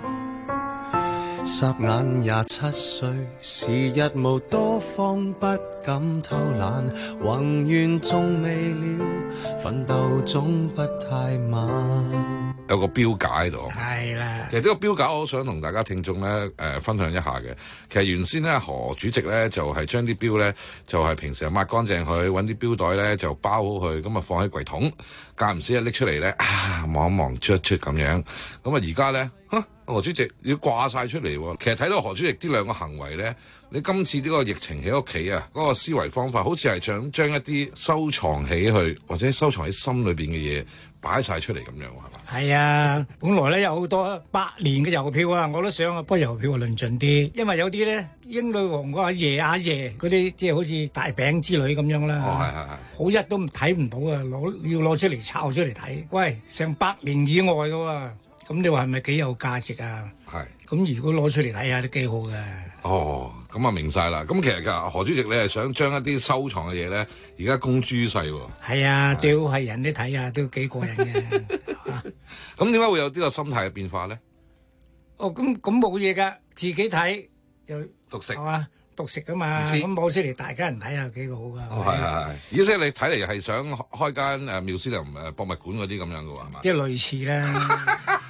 霎眼廿七歲，時日無多方，不敢偷懶，宏願仲未了，奮鬥總不太晚。 有個標架喺度， 係啦。 其實呢個標架我好想同大家聽眾咧誒分享一下嘅。其實原先咧何主席咧就係將啲標咧就係、是、平時抹乾淨佢，揾啲標袋咧就包好佢，咁啊放喺櫃桶，間唔時一拎出嚟咧啊望一望捽捽咁樣。咁啊而家咧嚇何主席要掛晒出嚟喎。其實睇到何主席呢兩個行為咧，你今次呢個疫情喺屋企啊嗰個思維方法，好似係想將一啲收藏起去或者收藏喺心裏邊嘅嘢擺晒出嚟咁樣，係嘛？ 係啊，本來咧有好多百年嘅郵票啊，我都想啊，不過郵票啊論盡啲，因為有啲咧英女王個阿爺阿爺嗰啲，即係好似大餅之類咁樣啦。哦，係係係，好日都睇唔到啊，攞要攞出嚟抄出嚟睇。喂，成百年以外嘅喎，咁你話係咪幾有價值啊？係。咁如果攞出嚟睇下都幾好嘅。 哦，咁啊明晒啦。咁其實㗎，何主席你係想將一啲收藏嘅嘢咧，而家公諸於世喎。係啊，最好係人哋睇下都幾過癮嘅。 咁點解會有呢個心態嘅變化咧？ 哦，咁咁冇嘢㗎，自己睇就獨食係嘛，獨食㗎嘛。咁攞出嚟大家人睇下幾個好㗎。 哦，係係係。意思你睇嚟係想開間誒妙斯林誒博物館嗰啲咁樣嘅喎，係嘛？ 即係類似啦。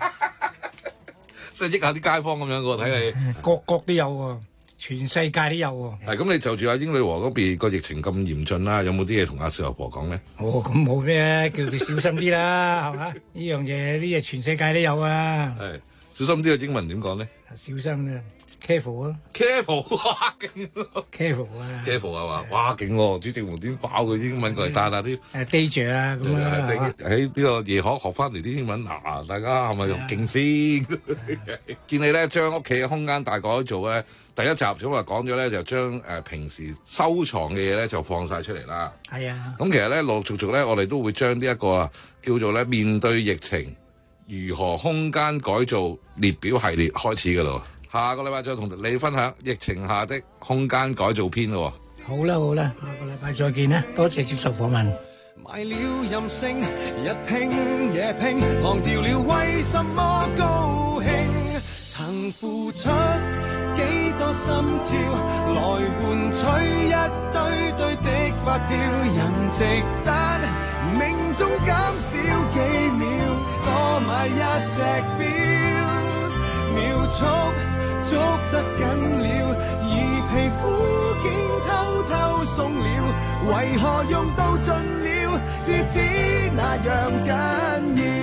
即係益下啲街坊咁樣嘅喎，睇你各國都有喎，全世界都有喎。 係咁，你就住阿英女王嗰邊個疫情咁嚴峻啦，有冇啲嘢同阿四阿婆講咧？ 哦，咁冇咩，叫佢小心啲啦，係嘛？呢樣嘢呢嘢全世界都有啊。 係小心啲嘅英文點講咧？ 小心啊 careful 啊 ，careful 哇勁咯 ，careful 啊 ，careful 係嘛？哇勁喎！主席無端爆佢英文過嚟彈下啲誒 danger 啊咁啊， 喺呢個夜學學翻嚟啲英文嗱，大家係咪用勁先？見你咧將屋企嘅空間大改造咧，第一集咁啊講咗咧就將誒平時收藏嘅嘢咧就放晒出嚟啦。 係啊， 咁其實咧陸陸續續咧，我哋都會將呢一個啊叫做咧面對疫情如何空間改造列表系列開始㗎咯。下個禮拜再同你分享疫情下的空間改造篇咯。 好啦好啦，下個禮拜再見啦，多謝接受訪問。 買了任性，日拼夜拼，忘掉了為什麼高興，曾付出幾多心跳，來換取一堆堆的發票，人值得命中減少幾秒，多買一隻錶，秒速捉得緊了，而皮膚竟偷偷鬆了，為何用到盡了，至知那樣緊要。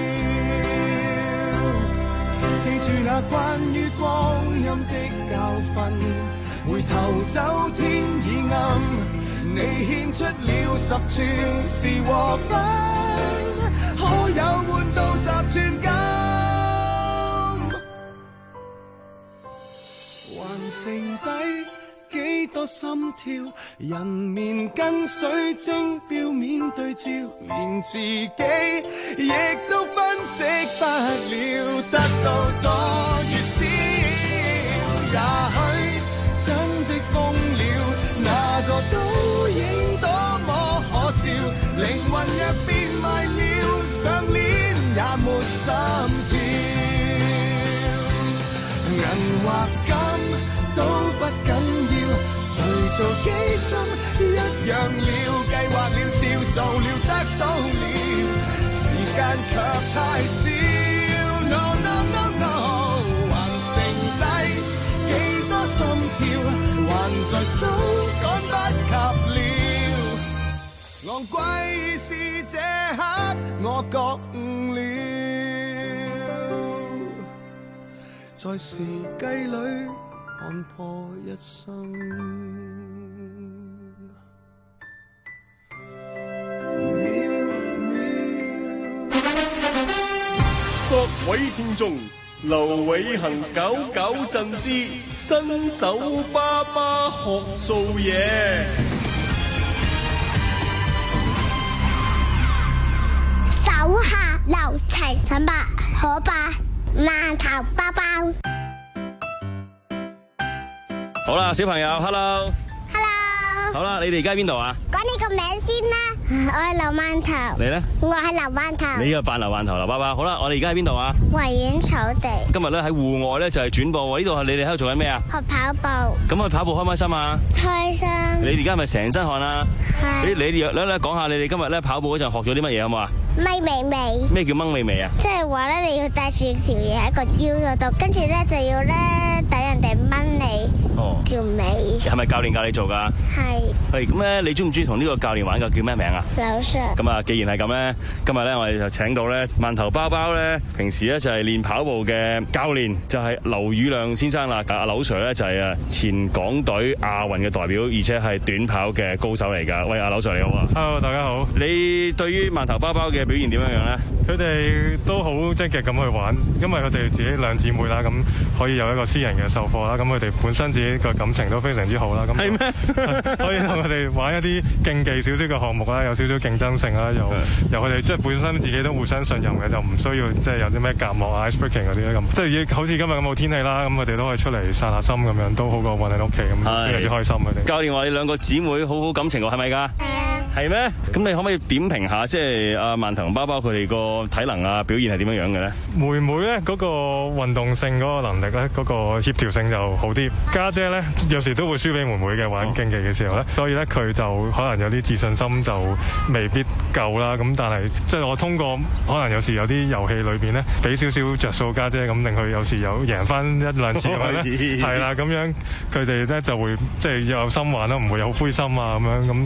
記住那關於光陰的教訓，回頭走天已暗，你獻出了十寸是和分，可有換到十寸金？還剩低幾多心跳？人面跟水晶表面對照，連自己亦都分析不了，得到多越少，也許真的瘋了，那個倒影多麼可笑，靈魂若變賣了，上鏈也沒心跳。銀或金都不緊要，誰做機心一樣了，計劃了照做了得到了，時間卻太少。No no no no， 還剩低幾多心跳，還在數趕不及了，昂貴是這刻我覺悟了。在時計裏看破一生。 各位聽眾，劉偉恒搞搞震之新手爸爸學做嘢。 手下留情，陳伯可伯。饅頭包包， 好啦，小朋友 ，hello，hello， 好啦，你哋而家喺邊度啊？ 講你個名先啦，我係劉饅頭， 你咧？ 我係劉饅頭， 你又扮劉饅頭，劉爸爸，好啦，我哋而家喺邊度啊？ 維園草地， 今日咧喺戶外咧就係轉播喎，呢度係你哋喺度做緊咩啊？ 學跑步， 咁啊跑步開唔開心啊？ 開心， 你哋而家係咪成身汗啊？ 係， 你你哋咧咧講下你哋今日咧跑步嗰陣學咗啲乜嘢好冇啊？ 咪尾尾， 咩叫掹尾尾啊？ 即係話咧，你要帶住條嘢喺個腰嗰度，跟住咧就要咧等人哋掹你條尾。 係咪教練教你做噶？ 係。 係咁咧，你中唔中意同呢個教練玩噶？叫咩名啊？ 劉 Sir。 咁啊，既然係咁咧，今日咧我哋就請到咧饅頭包包咧，平時咧就係練跑步嘅教練，就係劉宇亮先生啦。阿劉 Sir 咧就係啊前港隊亞運嘅代表，而且係短跑嘅高手嚟噶。喂，阿劉 Sir 你好啊。 Hello， 大家好。 你對於饅頭包包嘅表現點樣樣咧？ 佢哋都好積極咁去玩，因為佢哋自己兩姊妹啦，咁可以有一個私人嘅授課啦，咁佢哋本身自己個感情都非常之好啦。咁係咩？可以同佢哋玩一啲競技少少嘅項目啦，有少少競爭性啦，又由佢哋即係本身自己都互相信任嘅，就唔需要即係有啲咩隔膜啊、ice breaking 嗰啲咧咁。即係好似今日咁好天氣啦，咁佢哋都可以出嚟散下心咁樣，都好過韞喺屋企咁，非常之開心佢哋。 教練話你兩個姊妹好好感情喎，係咪㗎？係啊。係咩？咁你可唔可以點評下，即係阿饅頭同包包佢哋個體能啊表現係點樣樣嘅咧？ 妹妹咧嗰個運動性嗰個能力咧，嗰個協調性就好啲。家姐咧有時都會輸俾妹妹嘅玩競技嘅時候咧，所以咧佢就可能有啲自信心就未必夠啦。咁但係即係我通過可能有時有啲遊戲裏邊咧，俾少少着數家姐咁，令佢有時有贏翻一兩次咁樣咧，係啦咁樣佢哋咧就會即係有心玩啦，唔會有灰心啊咁樣咁。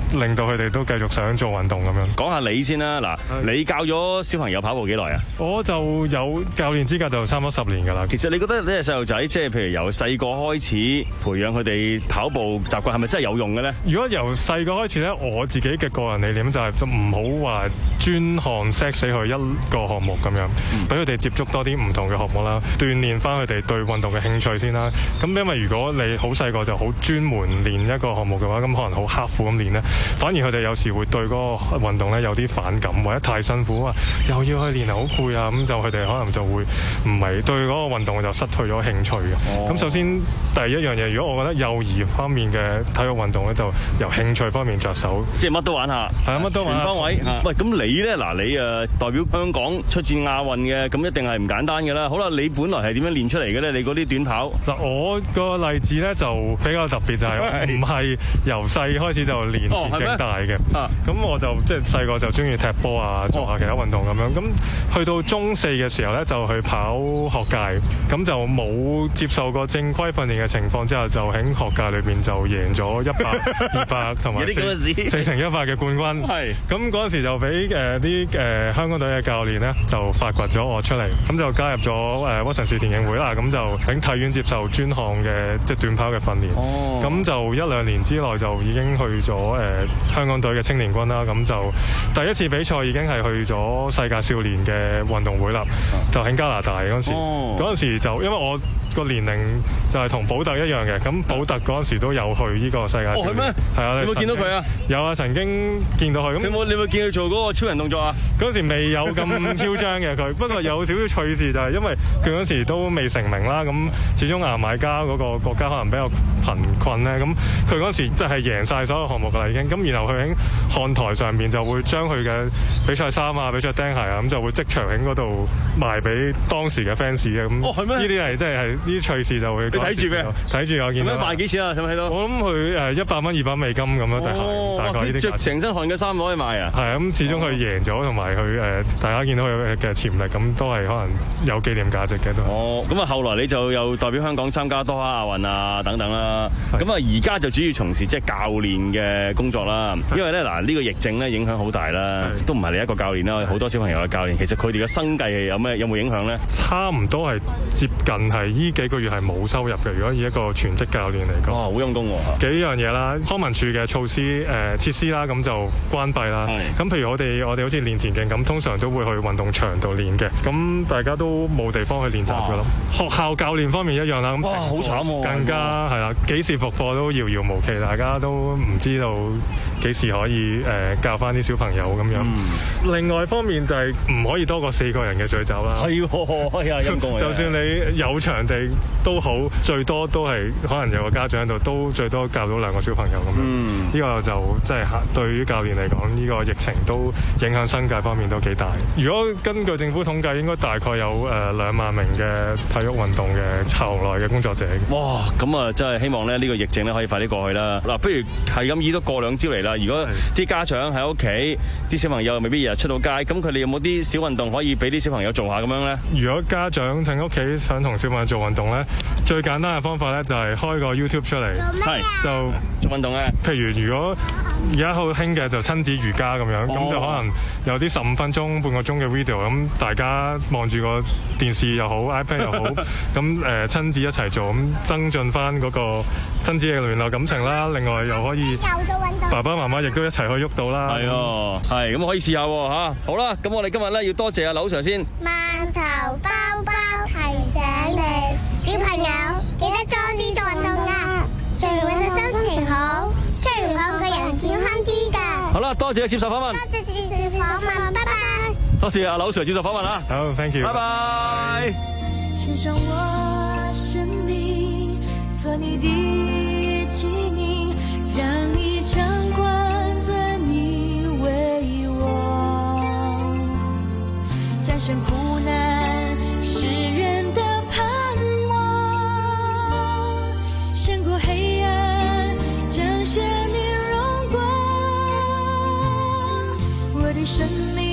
令到佢哋都繼續想做運動咁樣。 講下你先啦，嗱，你教咗小朋友跑步幾耐啊？ 我就有教練資格就差唔多十年㗎啦。 其實你覺得呢個細路仔，即係譬如由細個開始培養佢哋跑步習慣，係咪真係有用嘅咧？ 如果由細個開始咧，我自己嘅個人理念就係唔好話專項 set 死佢一個項目咁樣，俾佢哋接觸多啲唔同嘅項目啦，鍛鍊翻佢哋對運動嘅興趣先啦。咁因為如果你好細個就好專門練一個項目嘅話，咁可能好刻苦咁練咧，反而佢哋有時會對嗰個運動咧有啲反感，或者太辛苦啊，又要去練好攰啊，咁就佢哋可能就會唔係對嗰個運動就失去咗興趣嘅。咁、哦、首先第一樣嘢，如果我覺得幼兒方面嘅體育運動咧，就由興趣方面着手， 即係乜都玩下， 係啊，乜都玩下， 全方位。喂，咁你咧嗱，你誒代表香港出戰亞運嘅，咁一定係唔簡單嘅啦。好啦，你本來係點樣練出嚟嘅咧？你嗰啲短跑嗱，我個例子咧就比較特別，就係唔係由細開始就練田徑大嘅。咁、哦、我就即係細個就中意踢波啊，做下其他運動咁樣。咁、哦、去到中四嘅時候咧，就去跑學界，咁就冇接受過正規訓練嘅情況之下，就喺學界裏邊就贏咗一百、二百同埋四乘一百嘅冠軍。係咁嗰陣時就俾誒啲誒香港隊嘅教練咧就發掘咗我出嚟，咁就加入咗誒屈臣氏田徑會啦。咁就喺體院接受專項嘅即係短跑嘅訓練。哦，咁就一兩年之內就已經去咗誒、呃、香港隊嘅青年軍啦。咁就第一次比賽已經係去咗世界少年嘅運動會啦。就喺加拿大嗰陣時，嗰、哦、陣時就因為我個年齡就係同保特一樣嘅，咁保特嗰陣時都有去呢個世界少年。哦，係咩？係啊， 你有冇見到佢啊？ 有啊，曾經見到佢。咁你有冇你有冇見佢做嗰個超人動作啊？嗰陣時未有咁囂張嘅佢，不過有少少趣事就係因為佢嗰時都未成名啦，咁始終牙買加嗰個國家可能比較貧困咧，咁佢嗰時真係贏晒所有項目㗎啦已經。咁然後佢喺看台上面就會將佢嘅比賽衫啊、比賽釘鞋啊，咁就會即場喺嗰度賣俾當時嘅 fans 嘅咁。哦，係咩？呢啲係即係係呢啲趣事就會。你睇住咩？睇住我見到。咁賣幾錢啊？睇唔睇到？我諗佢誒一百蚊、二百美金咁樣，大概大概呢啲。着成身汗嘅衫攞去賣啊？係啊，咁始終佢贏咗，同埋佢誒大家見到佢嘅潛力，咁都係可能有紀念價值嘅都。 哦，咁啊後來你就又代表香港參加多哈亞運啊等等啦。咁啊而家就主要從事即係教練嘅工作啦。因為咧嗱呢個疫症咧影響好大啦，都唔係你一個教練啦，好多小朋友嘅教練。其實佢哋嘅生計有咩有冇影響咧？ 差唔多係接近係呢幾個月係冇收入嘅。如果以一個全職教練嚟講， 哇，好陰功喎！ 幾樣嘢啦，康文署嘅措施誒、呃、設施啦，咁就關閉啦。咁譬如我哋我哋好似練田徑咁，通常都會去運動場度練嘅。咁大家都冇地方去練習㗎咯。學校教練方面一樣啦。咁哇，好慘喎！ 更加係啦，幾時復課都遙遙無期，大家都唔知道幾時可以誒、呃、教翻啲小朋友咁樣。嗯、另外一方面就係唔可以多過四個人嘅聚集啦。 係喎，係啊，陰功。 就算你有場地都好，最多都係可能有個家長喺度，都最多教到兩個小朋友咁樣。嗯，呢個就即係對於教練嚟講，呢、呢個疫情都影響生計方面都幾大。如果根據政府統計，應該大概有誒兩萬名嘅體育運動嘅行內嘅工作者。 哇，咁啊真係希望咧呢個疫症咧可以快啲過去啦。嗱，不如係咁以多過兩招嚟啦。如果啲家長喺屋企，啲小朋友未必日日出到街，咁佢哋有冇啲小運動可以俾啲小朋友做下咁樣咧？ 如果家長喺屋企想同小朋友做運動咧，最簡單嘅方法咧就係開個 YouTube 出嚟，係就做運動嘅。 譬如如果而家好興嘅就親子瑜伽咁樣，咁、哦、就可能有啲十五分鐘、半個鐘嘅 video， 咁大家望住個電視又好、iPad 又好，咁誒、呃、親子一齊做，咁增進翻嗰個親子嘅聯絡感情啦。另外又可以爸爸媽媽亦都一齊可以喐到啦。 係啊，係咁可以試下喎嚇。好啦，咁我哋今日咧要多謝阿劉 Sir 先。 饅頭包包提醒你，小朋友記得多啲做運動啊，做完運動心情好，出完汗個人健康啲㗎。 好啦，多謝接受訪問。 多謝接受訪問，拜拜。 多謝阿劉 Sir 接受訪問啦。 好 ，thank you。 拜拜。 獻上我生命，做你的器皿，讓你掌管着你為我，戰勝苦難，世人的盼望，勝過黑暗，彰顯你榮光，我的生命。